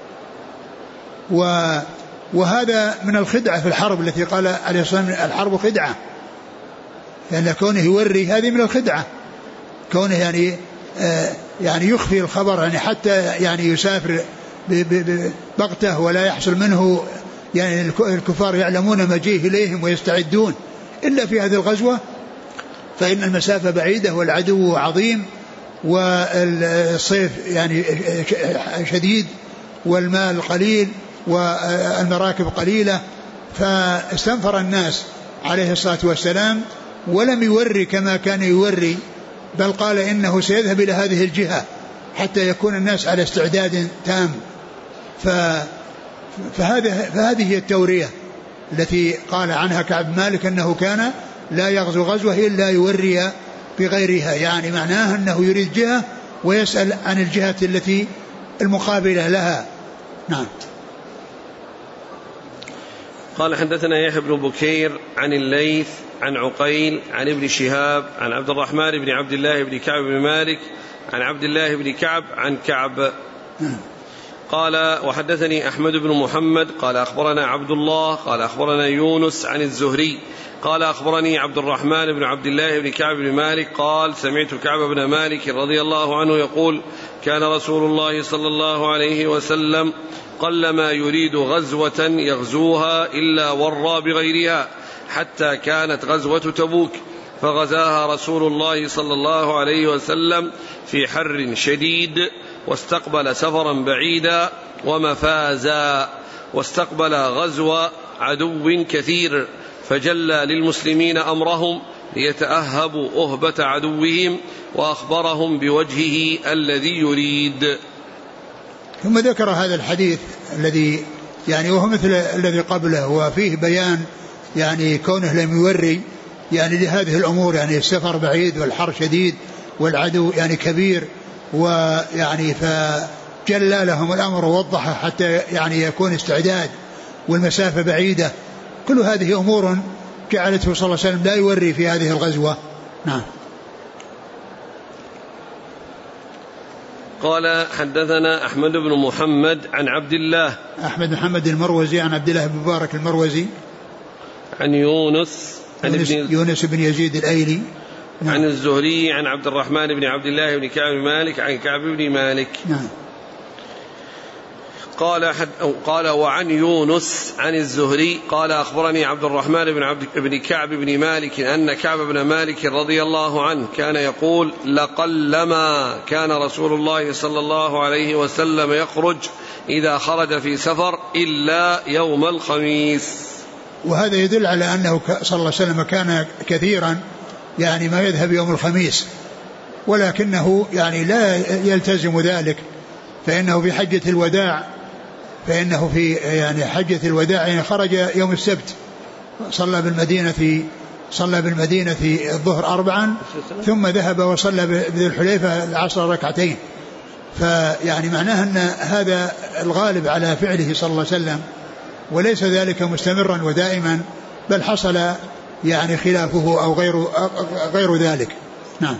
وهذا من الخدعة في الحرب التي قال عليه الصلاة والسلام: الحرب خدعة، لأن كونه يوري هذه من الخدعة، كونه يعني يخفي الخبر يعني حتى يعني يسافر بغته ولا يحصل منه، يعني الكفار يعلمون مجيء إليهم ويستعدون، إلا في هذه الغزوة فإن المسافة بعيدة والعدو عظيم والصيف يعني شديد والمال قليل والمراكب قليلة، فاستنفر الناس عليه الصلاة والسلام ولم يوري كما كان يوري، بل قال إنه سيذهب إلى هذه الجهة حتى يكون الناس على استعداد تام. فهذه هي التورية التي قال عنها كعب مالك أنه كان لا يغزو غزوة إلا يوري بغيرها، يعني معناه أنه يريد جهة ويسأل عن الجهة التي المقابلة لها. نعم. قال حدثنا يحيى بن بكير عن الليث عن عقيل عن ابن شهاب عن عبد الرحمن بن عبد الله بن كعب بن مالك عن عبد الله بن كعب عن كعب قال: وحدثني أحمد بن محمد قال أخبرنا عبد الله قال أخبرنا يونس عن الزهري قال أخبرني عبد الرحمن بن عبد الله بن كعب بن مالك قال: سمعت كعب بن مالك رضي الله عنه يقول: كان رسول الله صلى الله عليه وسلم قلما يريد غزوة يغزوها إلا ورى بغيرها، حتى كانت غزوة تبوك فغزاها رسول الله صلى الله عليه وسلم في حر شديد، واستقبل سفرا بعيدا ومفازا، واستقبل غزو عدو كثير، فجلى للمسلمين أمرهم ليتأهبوا أهبة عدوهم، وأخبرهم بوجهه الذي يريد. ثم ذكر هذا الحديث الذي يعني وهو مثل الذي قبله، وفيه بيان يعني كونه لم يوري يعني لهذه الأمور، يعني السفر بعيد والحر شديد والعدو يعني كبير، ويعني فجلى لهم الأمر ووضحه حتى يعني يكون استعداد، والمسافة بعيدة. كل هذه أمور جعلته صلى الله عليه وسلم لا يوري في هذه الغزوة. نعم. قال حدثنا أحمد بن محمد عن عبد الله، أحمد محمد المروزي عن عبد الله بن مبارك المروزي عن يونس بن يزيد الأيلي عن الزهري عن عبد الرحمن بن عبد الله بن كعب بن مالك عن كعب بن مالك. نعم. قال وعن يونس عن الزهري قال أخبرني عبد الرحمن بن كعب بن مالك أن كعب بن مالك رضي الله عنه كان يقول: لقلما كان رسول الله صلى الله عليه وسلم يخرج إذا خرج في سفر إلا يوم الخميس. وهذا يدل على أنه صلى الله عليه وسلم كان كثيرا يعني ما يذهب يوم الخميس، ولكنه يعني لا يلتزم ذلك، فإنه في حجة الوداع حجة الوداع يعني خرج يوم السبت، صلى بالمدينة الظهر 4 ثم ذهب وصلى بذي الحليفة العصر 2 ركعتين. فيعني معناه أن هذا الغالب على فعله صلى الله عليه وسلم، وليس ذلك مستمرا ودائما، بل حصل يعني خلافه أو غير ذلك. نعم.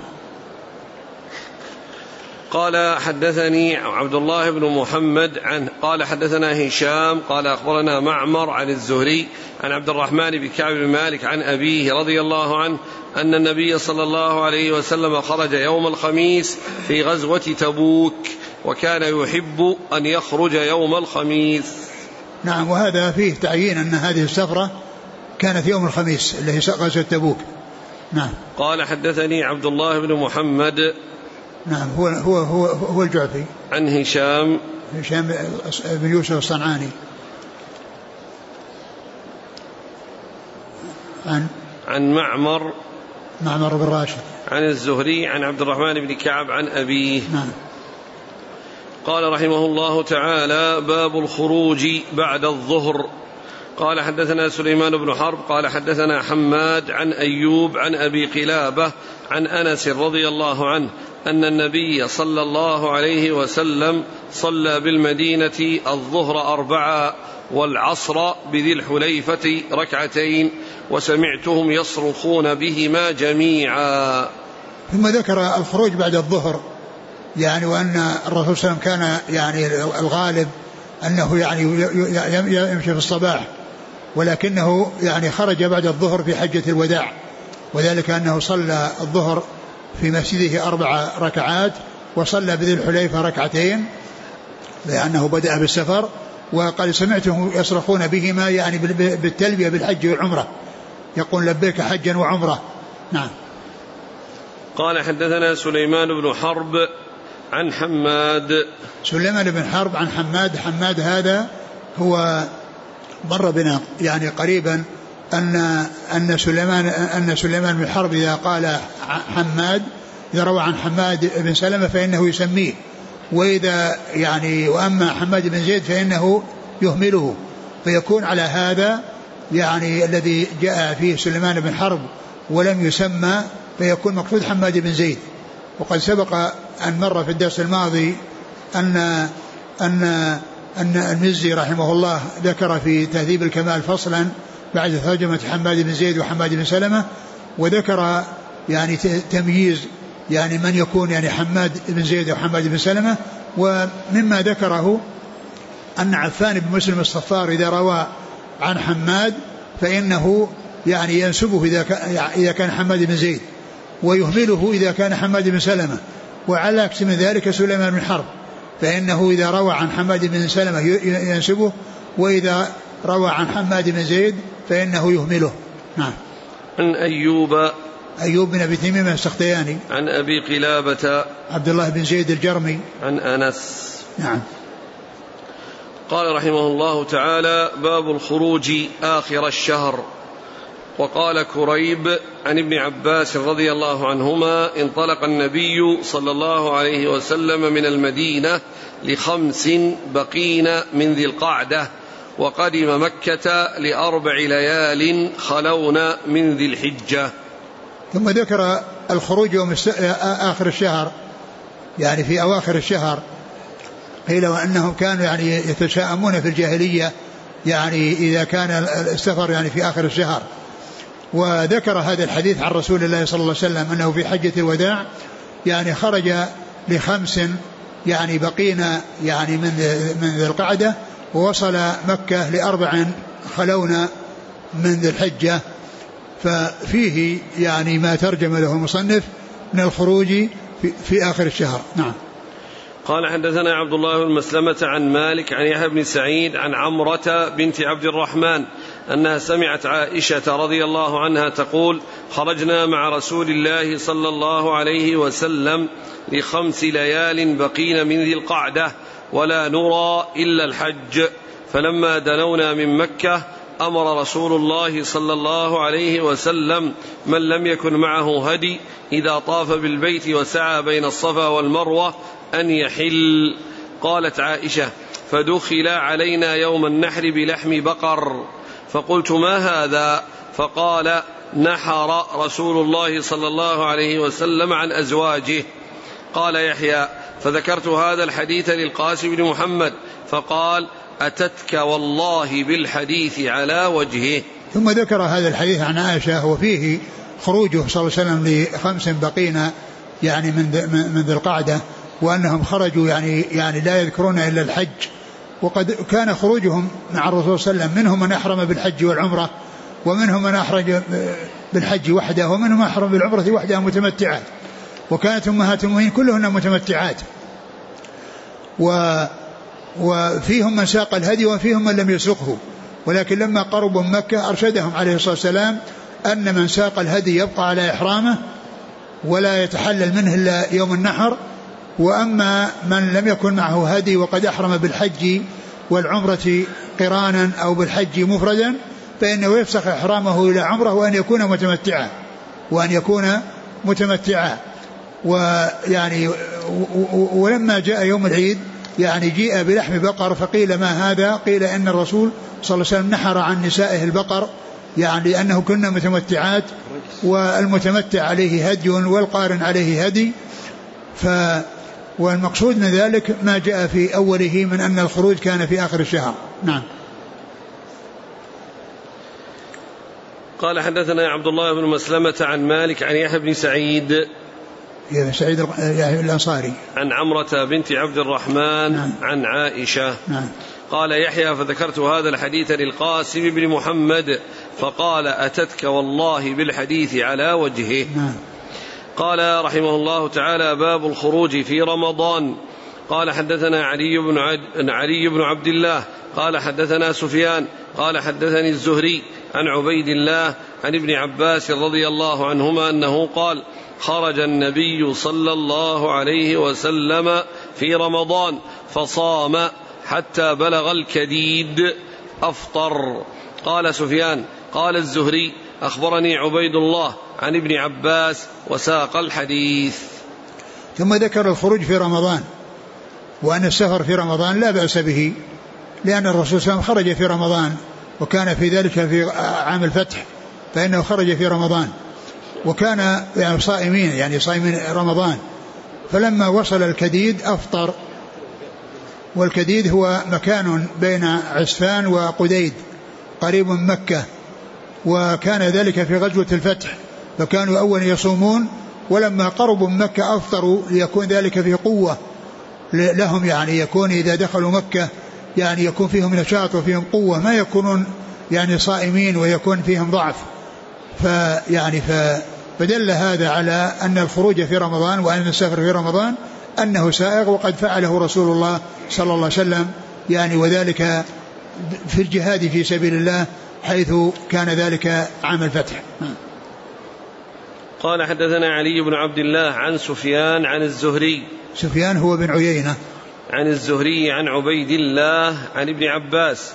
قال حدثني عبد الله بن محمد قال حدثنا هشام قال أخبرنا معمر عن الزهري عن عبد الرحمن بن كعب بن مالك عن أبيه رضي الله عنه أن النبي صلى الله عليه وسلم خرج يوم الخميس في غزوة تبوك، وكان يحب أن يخرج يوم الخميس. نعم، وهذا فيه تعيين أن هذه السفرة كانت يوم الخميس اللي هي غزوة تبوك. نعم. قال حدثني عبد الله بن محمد نعم هو الجعفي عن هشام بن يوسف الصنعاني عن معمر بن راشد عن الزهري عن عبد الرحمن بن كعب عن أبيه. نعم. قال رحمه الله تعالى: باب الخروج بعد الظهر. قال حدثنا سليمان بن حرب قال حدثنا حماد عن أيوب عن أبي قلابة عن أنس رضي الله عنه أن النبي صلى الله عليه وسلم صلى بالمدينة الظهر 4 والعصر بذي الحليفة 2 وسمعتهم يصرخون بهما جميعا. ثم ذكر الخروج بعد الظهر، يعني وأن الرسول صلى الله عليه وسلم كان يعني الغالب أنه يعني يمشي في الصباح، ولكنه يعني خرج بعد الظهر في حجة الوداع، وذلك أنه صلى الظهر في مسجده 4 ركعات وصلى بذي الحليفة 2 لأنه بدأ بالسفر، وقال سمعتهم يصرخون بهما يعني بالتلبية بالحج والعمرة، يقول لبيك حجا وعمرة. نعم. قال حدثنا سليمان بن حرب عن حماد. سليمان بن حرب عن حماد هذا هو مر بنا يعني قريبا أن سليمان بن حرب إذا قال حماد إذا روى عن حماد بن سلمة فإنه يسميه، وإذا يعني وأما حماد بن زيد فإنه يهمله، فيكون على هذا يعني الذي جاء فيه سليمان بن حرب ولم يسمى فيكون مقصود حماد بن زيد. وقد سبق أن مر في الدرس الماضي أن المزي رحمه الله ذكر في تهذيب الكمال فصلا بعد ترجمة حماد بن زيد وحماد بن سلمة، وذكر يعني تمييز يعني من يكون يعني حماد بن زيد وحماد بن سلمة. ومما ذكره أن عفان بن مسلم الصفار إذا روى عن حماد فإنه يعني ينسبه إذا كان حماد بن زيد، ويهمله إذا كان حماد بن سلمة. وعلى عكس من ذلك سليمان بن حرب فإنه إذا روى عن حماد بن سلمة ينسبه، وإذا روى عن حماد بن زيد فإنه يهمله. نعم. عن أيوب بن أبي تميم السختياني عن أبي قلابة عبد الله بن زيد الجرمي عن أنس. نعم. قال رحمه الله تعالى: باب الخروج آخر الشهر. وقال كريب عن ابن عباس رضي الله عنهما: انطلق النبي صلى الله عليه وسلم من المدينة ل5 بقين من ذي القعدة، وقدم مكة ل4 ليال خلون من ذي الحجة. ثم ذكر الخروج يوم آخر الشهر، يعني في أواخر الشهر. قيل وأنهم كانوا يعني يتشاءمون في الجاهلية يعني إذا كان السفر يعني في آخر الشهر. وذكر هذا الحديث عن رسول الله صلى الله عليه وسلم أنه في حجة الوداع يعني خرج ل5 يعني بقينا يعني من ذي القعدة، ووصل مكة ل4 خلون من ذي الحجة. ففيه يعني ما ترجم له المصنف من الخروج في آخر الشهر. نعم. قال حدثنا عبد الله بن مسلمة عن مالك عن يحيى بن سعيد عن عمرة بنت عبد الرحمن أنها سمعت عائشة رضي الله عنها تقول: خرجنا مع رسول الله صلى الله عليه وسلم ل5 ليال بقين من ذي القعدة ولا نرى إلا الحج، فلما دنونا من مكة أمر رسول الله صلى الله عليه وسلم من لم يكن معه هدي إذا طاف بالبيت وسعى بين الصفا والمروة أن يحل. قالت عائشة: فدخل علينا يوم النحر بلحم بقر، فقلت: ما هذا؟ فقال: نحر رسول الله صلى الله عليه وسلم عن أزواجه. قال يحيى: فذكرت هذا الحديث للقاسم بن محمد فقال: أتتك والله بالحديث على وجهه. ثم ذكر هذا الحديث عن عائشة وفيه خروجه صلى الله عليه وسلم ل5 بقين يعني من ذي القعدة، وأنهم خرجوا يعني لا يذكرون إلا الحج، وقد كان خروجهم مع الرسول صلى الله عليه وسلم منهم من أحرم بالحج والعمرة، ومنهم من أحرج بالحج وحده، ومنهم من أحرم بالعمرة وحده متمتعات، وكانت أمهات المؤمنين كلهن متمتعات، وفيهم من ساق الهدي وفيهم من لم يسقه. ولكن لما قربوا مكة أرشدهم عليه الصلاة والسلام أن من ساق الهدي يبقى على إحرامه ولا يتحلل منه إلا يوم النحر، وأما من لم يكن معه هدي وقد أحرم بالحج والعمرة قرانا أو بالحج مفردا فإنه يفسخ إحرامه إلى عمره وأن يكون متمتعا. ويعني ولما جاء يوم العيد يعني جيء بلحم بقر، فقيل: ما هذا؟ قيل: إن الرسول صلى الله عليه وسلم نحر عن نسائه البقر، يعني لأنه كنا متمتعات، والمتمتع عليه هدي والقارن عليه هدي. والمقصود من ذلك ما جاء في أوله من أن الخروج كان في آخر الشهر. نعم. قال: حدثنا عبد الله بن مسلمة عن مالك عن يحيى بن سعيد الأنصاري عن عمرة بنت عبد الرحمن. نعم. عن عائشة. نعم. قال يحيى: فذكرت هذا الحديث للقاسم بن محمد فقال: أتتك والله بالحديث على وجهه. نعم. قال رحمه الله تعالى: باب الخروج في رمضان. قال: حدثنا علي بن عبد الله قال: حدثنا سفيان قال: حدثني الزهري عن عبيد الله عن ابن عباس رضي الله عنهما أنه قال: خرج النبي صلى الله عليه وسلم في رمضان فصام حتى بلغ الكديد أفطر. قال سفيان: قال الزهري: أخبرني عبيد الله عن ابن عباس وساق الحديث. ثم ذكر الخروج في رمضان، وأن السفر في رمضان لا بأس به، لأن الرسول صلى الله عليه وسلم خرج في رمضان، وكان في ذلك في عام الفتح فإنه خرج في رمضان، وكان يعني صائمين رمضان، فلما وصل الكديد أفطر. والكديد هو مكان بين عسفان وقديد قريب من مكة، وكان ذلك في غزوة الفتح، فكانوا أولا يصومون، ولما قربوا من مكة أفطروا ليكون ذلك في قوة لهم، يعني يكون إذا دخلوا مكة يعني يكون فيهم نشاط وفيهم قوة، ما يكونون يعني صائمين ويكون فيهم ضعف. فدل هذا على أن الخروج في رمضان وأن السفر في رمضان أنه سائغ، وقد فعله رسول الله صلى الله عليه وسلم، يعني وذلك في الجهاد في سبيل الله حيث كان ذلك عام الفتح. قال: حدثنا علي بن عبد الله عن سفيان عن الزهري. سفيان هو بن عيينة عن الزهري عن عبيد الله عن ابن عباس.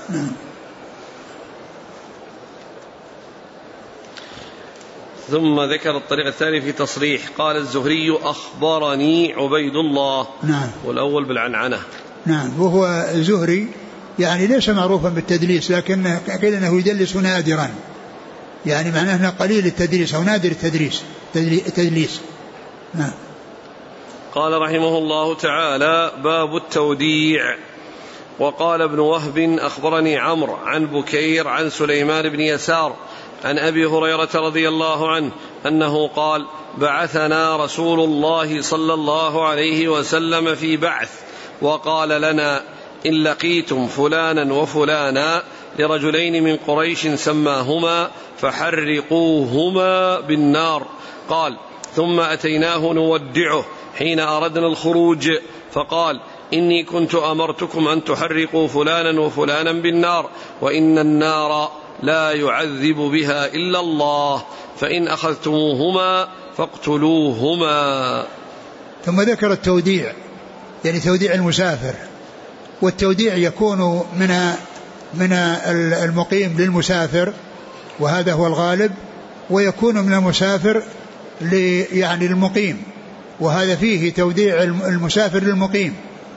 ثم ذكر الطريق الثاني في تصريح. قال الزهري: أخبرني عبيد الله. نعم. والأول بالعنعنة. نعم. وهو زهري يعني ليس معروفا بالتدليس، لكن قيل أنه يدلس نادرا، يعني معناه أنه قليل التدليس أو نادر التدليس. نعم. قال رحمه الله تعالى: باب التوديع. وقال ابن وهب: أخبرني عمرو عن بكير عن سليمان بن يسار عن أبي هريرة رضي الله عنه أنه قال: بعثنا رسول الله صلى الله عليه وسلم في بعث وقال لنا: إن لقيتم فلانا وفلانا لرجلين من قريش سماهما فحرقوهما بالنار. قال: ثم أتيناه نودعه حين أردنا الخروج فقال: إني كنت أمرتكم أن تحرقوا فلانا وفلانا بالنار، وإن النار لا يعذب بها إلا الله، فإن أخذتموهما فاقتلوهما. ثم ذكر التوديع، يعني توديع المسافر، والتوديع يكون من من المقيم للمسافر وهذا هو الغالب، ويكون من المسافر يعني المقيم، وهذا فيه توديع المسافر للمقيم،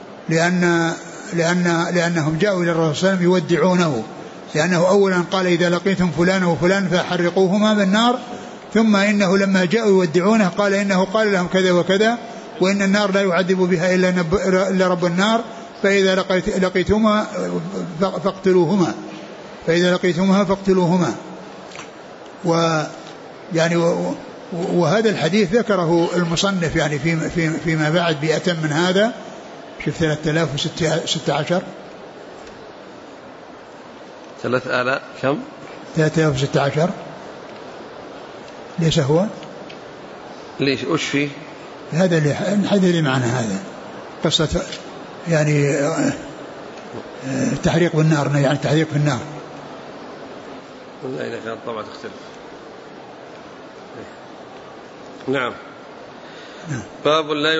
لأنهم جاءوا إلى الرسول صلى الله عليه وسلم يودعونه، لأنه أولا قال إذا لقيتم فلان وفلان فحرقوهما بالنار، ثم إنه لما جاءوا يودعونه قال إنه قال لهم كذا وكذا، وإن النار لا يعذب بها إلا رب النار، فإذا لقيتموها فاقتلوهما. ويعني وهذا الحديث ذكره المصنف يعني فيما بعد بأتم من هذا. شوف 3016 3000 كم 3016 ليس هو ليش وش فيه هذا الحديث اللي معنا، هذا قصة يعني تحريق بالنار، يعني تحريق في النار. والله إذا كانت طبعا تختلف. نعم. باب لا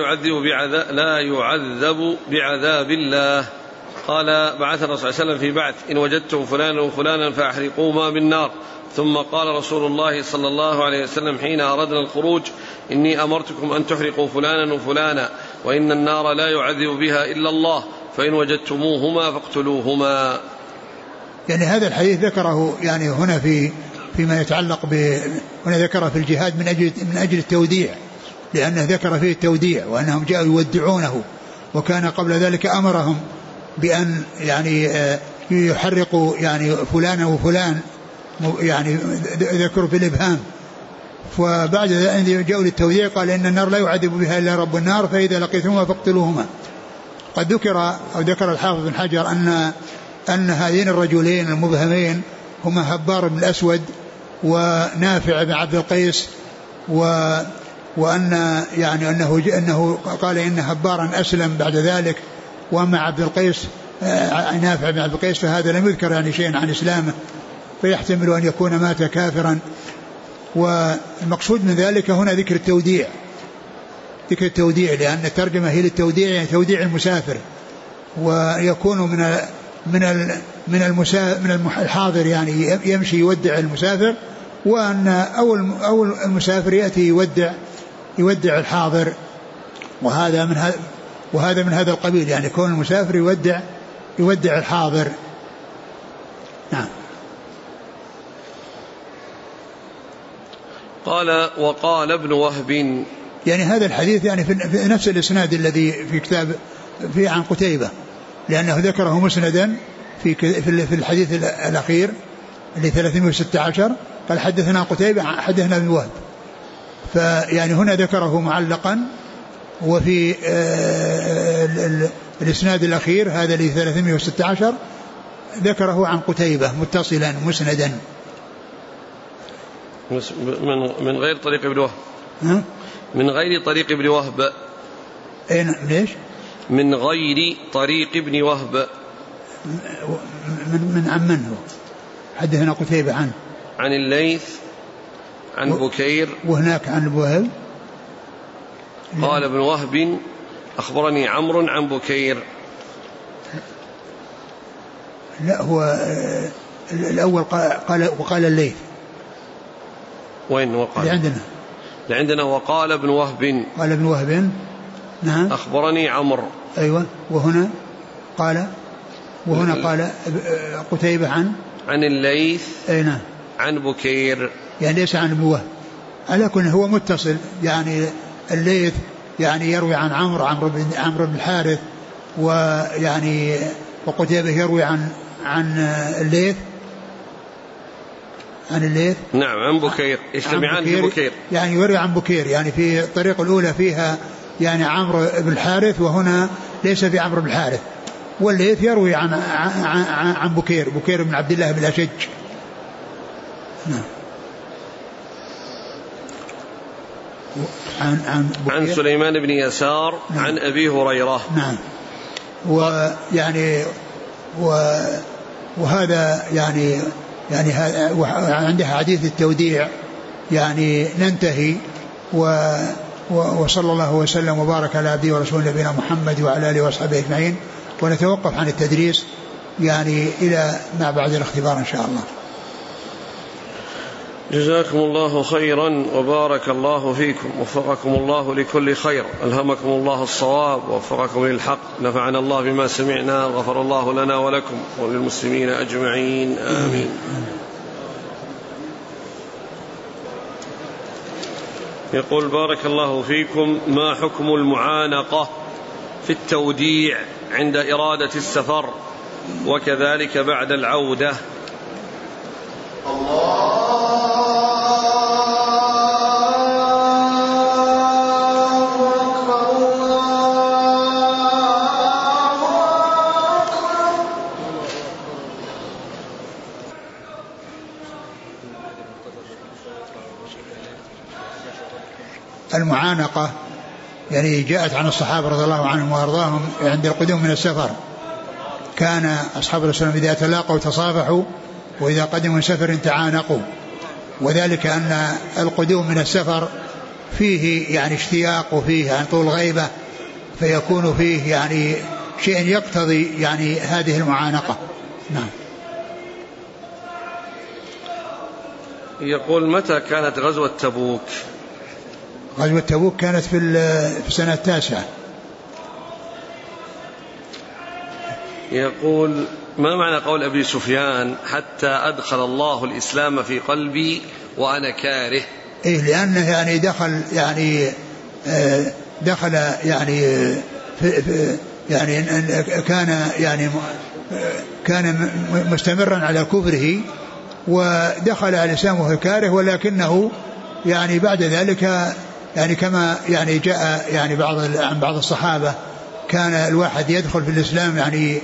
يعذب بعذاب الله. قال بعث الرسول صلى الله عليه وسلم في بعث إن وجدتم فلانا وفلانا فأحرقوهما بالنار. ثم قال رسول الله صلى الله عليه وسلم حين أردنا الخروج إني أمرتكم أن تحرقوا فلانا وفلانا وإن النار لا يعذب بها إلا الله فإن وجدتموهما فاقتلوهما. يعني هذا الحديث ذكره يعني هنا فيما يتعلق هنا ذكره في الجهاد من أجل التوديع، لأنه ذكر فيه التوديع وأنهم جاءوا يودعونه، وكان قبل ذلك أمرهم بأن يعني يحرقوا يعني فلان وفلان، يعني ذكروا في الإبهام. فبعد ذلك جاءوا للتوديع قال إن النار لا يعذب بها إلا رب النار فإذا لقيتموها فاقتلوهما. قد ذكر الحافظ بن حجر أن هذين الرجلين المبهمين هما هبار بن الأسود ونافع بن عبد القيس، وأن يعني أنه قال إن هبارا أسلم بعد ذلك، وأما عبد القيس نافع بن عبد القيس فهذا لم يذكر يعني شيء عن إسلامه، فيحتمل أن يكون مات كافرا. والمقصود من ذلك هنا ذكر التوديع لأن الترجمة هي للتوديع، يعني توديع المسافر، ويكون من الحاضر يعني يمشي يودع المسافر، وأن أول المسافر يأتي يودع الحاضر، وهذا من هذا القبيل، يعني كون المسافر يودع الحاضر. نعم. قال وقال ابن وهب، يعني هذا الحديث يعني في نفس الإسناد الذي في كتاب في عن قتيبة، لأنه ذكره مسندا في الحديث الأخير اللي 316 قال حدثنا قتيبة حدثنا ابن وهب، فيعني هنا ذكره معلقا، وفي الإسناد الأخير هذا اللي 316 ذكره عن قتيبة متصلا مسندا من غير طريق ابن وهب. من غير طريق ابن وهب. ليش؟ من غير طريق ابن وهب. من هو؟ حدثنا قتيبة عن الليث عن بكير، وهناك عن وهب. قال ابن وهب أخبرني عمرو عن بكير. لا هو الأول وقال الليث. وين وقال؟ لعندنا وقال ابن وهب. قال ابن وهب نعم. أخبرني عمرو. أيوة. وهنا قال قتيبة عن الليث. أي نعم. عن بكير، يعني ليس عن ابن وهب، على كل هو متصل، يعني الليث يعني يروي عن عمرو بن الحارث، ويعني وقتيبة يروي عن الليث نعم عن بكير، يجتمعان في بكير، يعني يروي عن بكير، يعني في الطريق الأولى فيها يعني عمرو بن الحارث، وهنا ليس في عمرو بن الحارث، والليث يروي عن بكير بن عبد الله بن الأشج. نعم. عن سليمان بن يسار. نعم. عن أبي هريرة. نعم. ويعني وهذا يعني عندها حديث التوديع، يعني ننتهي وصلى الله وسلم وبارك على عبده ورسوله نبينا محمد وعلى آله وصحبه أجمعين، ونتوقف عن التدريس يعني إلى ما بعد الاختبار إن شاء الله. جزاكم الله خيرا وبارك الله فيكم، وفقكم الله لكل خير، ألهمكم الله الصواب ووفقكم للحق، نفعنا الله بما سمعنا، غفر الله لنا ولكم وللمسلمين أجمعين، آمين. يقول بارك الله فيكم، ما حكم المعانقة في التوديع عند إرادة السفر وكذلك بعد العودة؟ المعانقة يعني جاءت عن الصحابة رضي الله عنهم وأرضاهم عند القدوم من السفر، كان أصحاب الرسول إذا تلاقوا تصافحوا وإذا قدموا من سفر تعانقوا، وذلك أن القدوم من السفر فيه يعني اشتياق وفيه يعني طول غيبة، فيكون فيه يعني شيء يقتضي يعني هذه المعانقة. نعم. يقول متى كانت غزوة تبوك؟ غزوة تبوك كانت في السنة 9. يقول ما معنى قول أبي سفيان حتى أدخل الله الإسلام في قلبي وأنا كاره؟ إيه لأنه يعني دخل يعني كان مستمرا على كفره ودخل الإسلام وهو كاره، ولكنه يعني بعد ذلك يعني كما يعني جاء يعني عن بعض الصحابة كان الواحد يدخل في الإسلام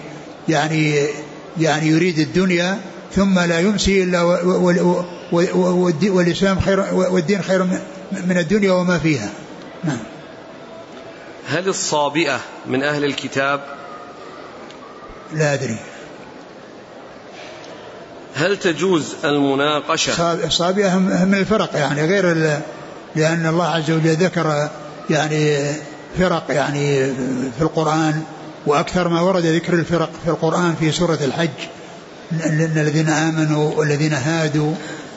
يعني يريد الدنيا ثم لا يمسي إلا والإسلام خير والدين خير من الدنيا وما فيها. نعم. هل الصابئة من أهل الكتاب؟ لا أدري. هل تجوز المناقشة؟ الصابئة من الفرق يعني غير لأن الله عز وجل ذكر يعني فرق يعني في القرآن، وأكثر ما ورد ذكر الفرق في القرآن في سورة الحج، إن الذين آمنوا والذين هادوا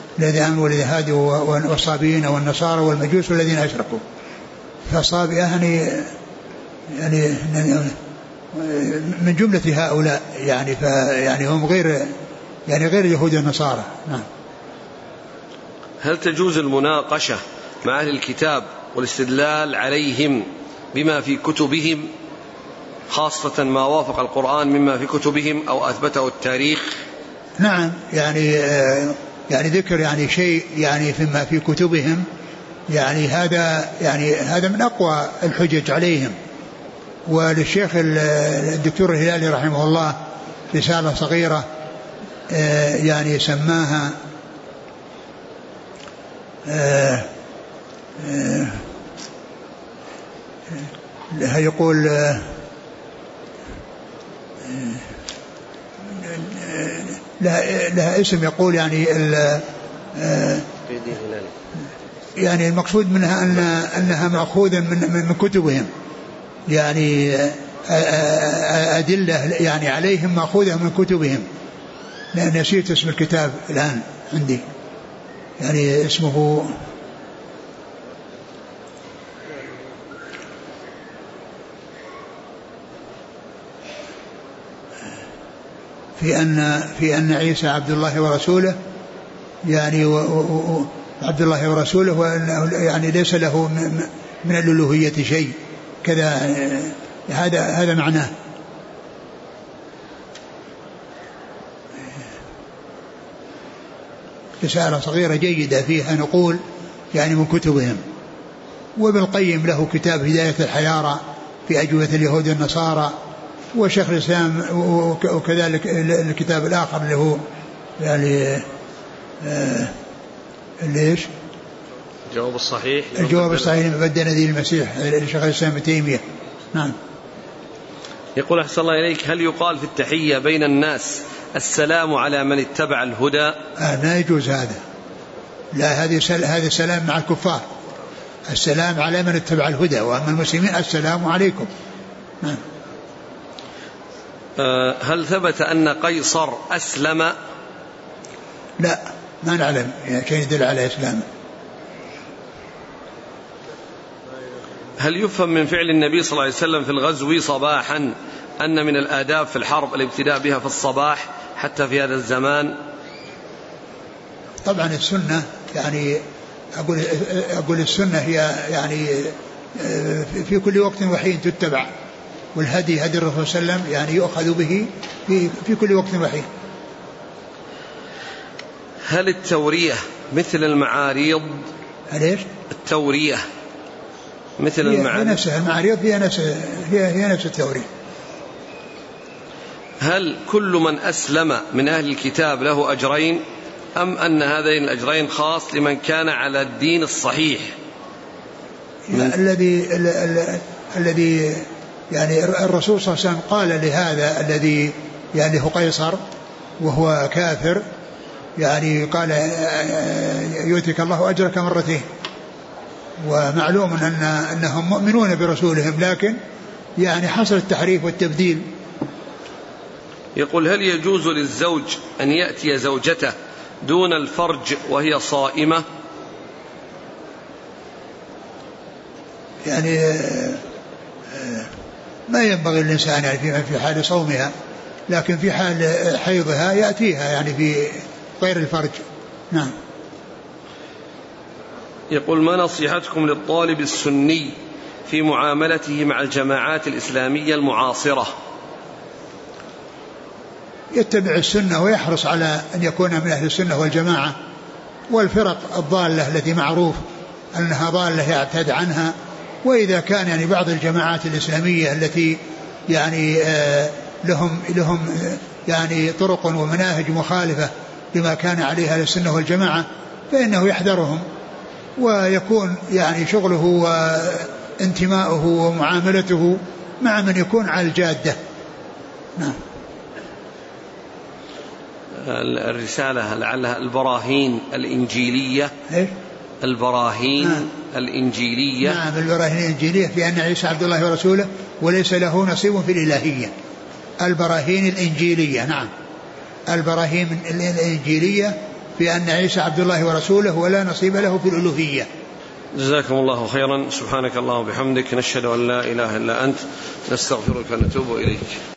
والصابئين والنصارى والمجوس والذين أشركوا. فالصابئة يعني من جملة هؤلاء يعني هم غير اليهود والنصارى. نعم. هل تجوز المناقشة مع أهل الكتاب والاستدلال عليهم بما في كتبهم، خاصة ما وافق القرآن مما في كتبهم أو أثبته التاريخ؟ نعم. يعني ذكر يعني شيء يعني فيما في كتبهم هذا من أقوى الحجج عليهم. وللشيخ الدكتور الهلالي رحمه الله رسالة صغيرة يعني سماها يقول لها اسم يقول يعني المقصود منها أنها مأخوذة من كتبهم، يعني أدلة يعني عليهم مأخوذة من كتبهم. لأن نسيت اسم الكتاب الآن عندي، يعني اسمه في أن عيسى عبد الله ورسوله، يعني عبد الله ورسوله، وأنه يعني ليس له من الألوهية شيء كذا. هذا معناه. رسالة صغيرة جيدة فيها نقول يعني من كتبهم. وابن القيم له كتاب هداية الحيارى في أجوبة اليهود والنصارى، وشيخ الإسلام وكذلك الكتاب الآخر اللي هو يعني ليش الجواب الصحيح لما بدل نذير المسيح لشيخ الإسلام ابن تيمية. نعم. يقول أحسن الله إليك، هل يقال في التحية بين الناس السلام على من اتبع الهدى؟ لا يجوز هذا. لا، هذا السلام مع الكفار، السلام على من اتبع الهدى، وأما المسلمين السلام عليكم. هل ثبت أن قيصر أسلم؟ لا، ما نعلم شيء يدل على إسلامه. هل يفهم من فعل النبي صلى الله عليه وسلم في الغزو صباحا أن من الآداب في الحرب الابتداء بها في الصباح حتى في هذا الزمان؟ طبعا السنة يعني أقول السنة هي يعني في كل وقت وحين تتبع، والهدي هدي الرسول صلى الله عليه وسلم يعني يؤخذ به في كل وقت وحين. هل التورية مثل المعاريض؟ ليش؟ التورية مثل المعاريض؟ نفسها المعاريض هي نفس التورية. هل كل من أسلم من أهل الكتاب له أجرين، أم أن هذين الأجرين خاص لمن كان على الدين الصحيح؟ الذي يعني الرسول صلى الله عليه وسلم قال لهذا الذي يعني هو قيصر وهو كافر، يعني قال يؤتك الله أجرك مرتين. ومعلوم أنهم مؤمنون برسولهم، لكن يعني حصل التحريف والتبديل. يقول: هل يجوز للزوج أن يأتي زوجته دون الفرج وهي صائمة؟ يعني ما ينبغي الإنسان يعني في حال صومها، لكن في حال حيضها يأتيها يعني في غير الفرج. نعم. يقول: ما نصيحتكم للطالب السني في معاملته مع الجماعات الإسلامية المعاصرة؟ يتبع السنة ويحرص على أن يكون من أهل السنة والجماعة، والفرق الضالة التي معروف أنها ضالة يعتد عنها. وإذا كان يعني بعض الجماعات الإسلامية التي يعني لهم يعني طرق ومناهج مخالفة لما كان عليها السنة والجماعة، فإنه يحذرهم، ويكون يعني شغله وانتماؤه ومعاملته مع من يكون على الجادة. نعم. الرسالة لعلها البراهين الإنجيلية. إيه؟ البراهين الإنجيلية. نعم، البراهين الإنجيلية في أن عيسى عبد الله ورسوله وليس له نصيب في الإلهية. البراهين الإنجيلية. نعم، البراهين الإنجيلية في أن عيسى عبد الله ورسوله ولا نصيب له في الألوهية. جزاكم الله خيرا. سبحانك اللهم وبحمدك، نشهد أن لا إله إلا أنت، نستغفرك ونتوب إليك.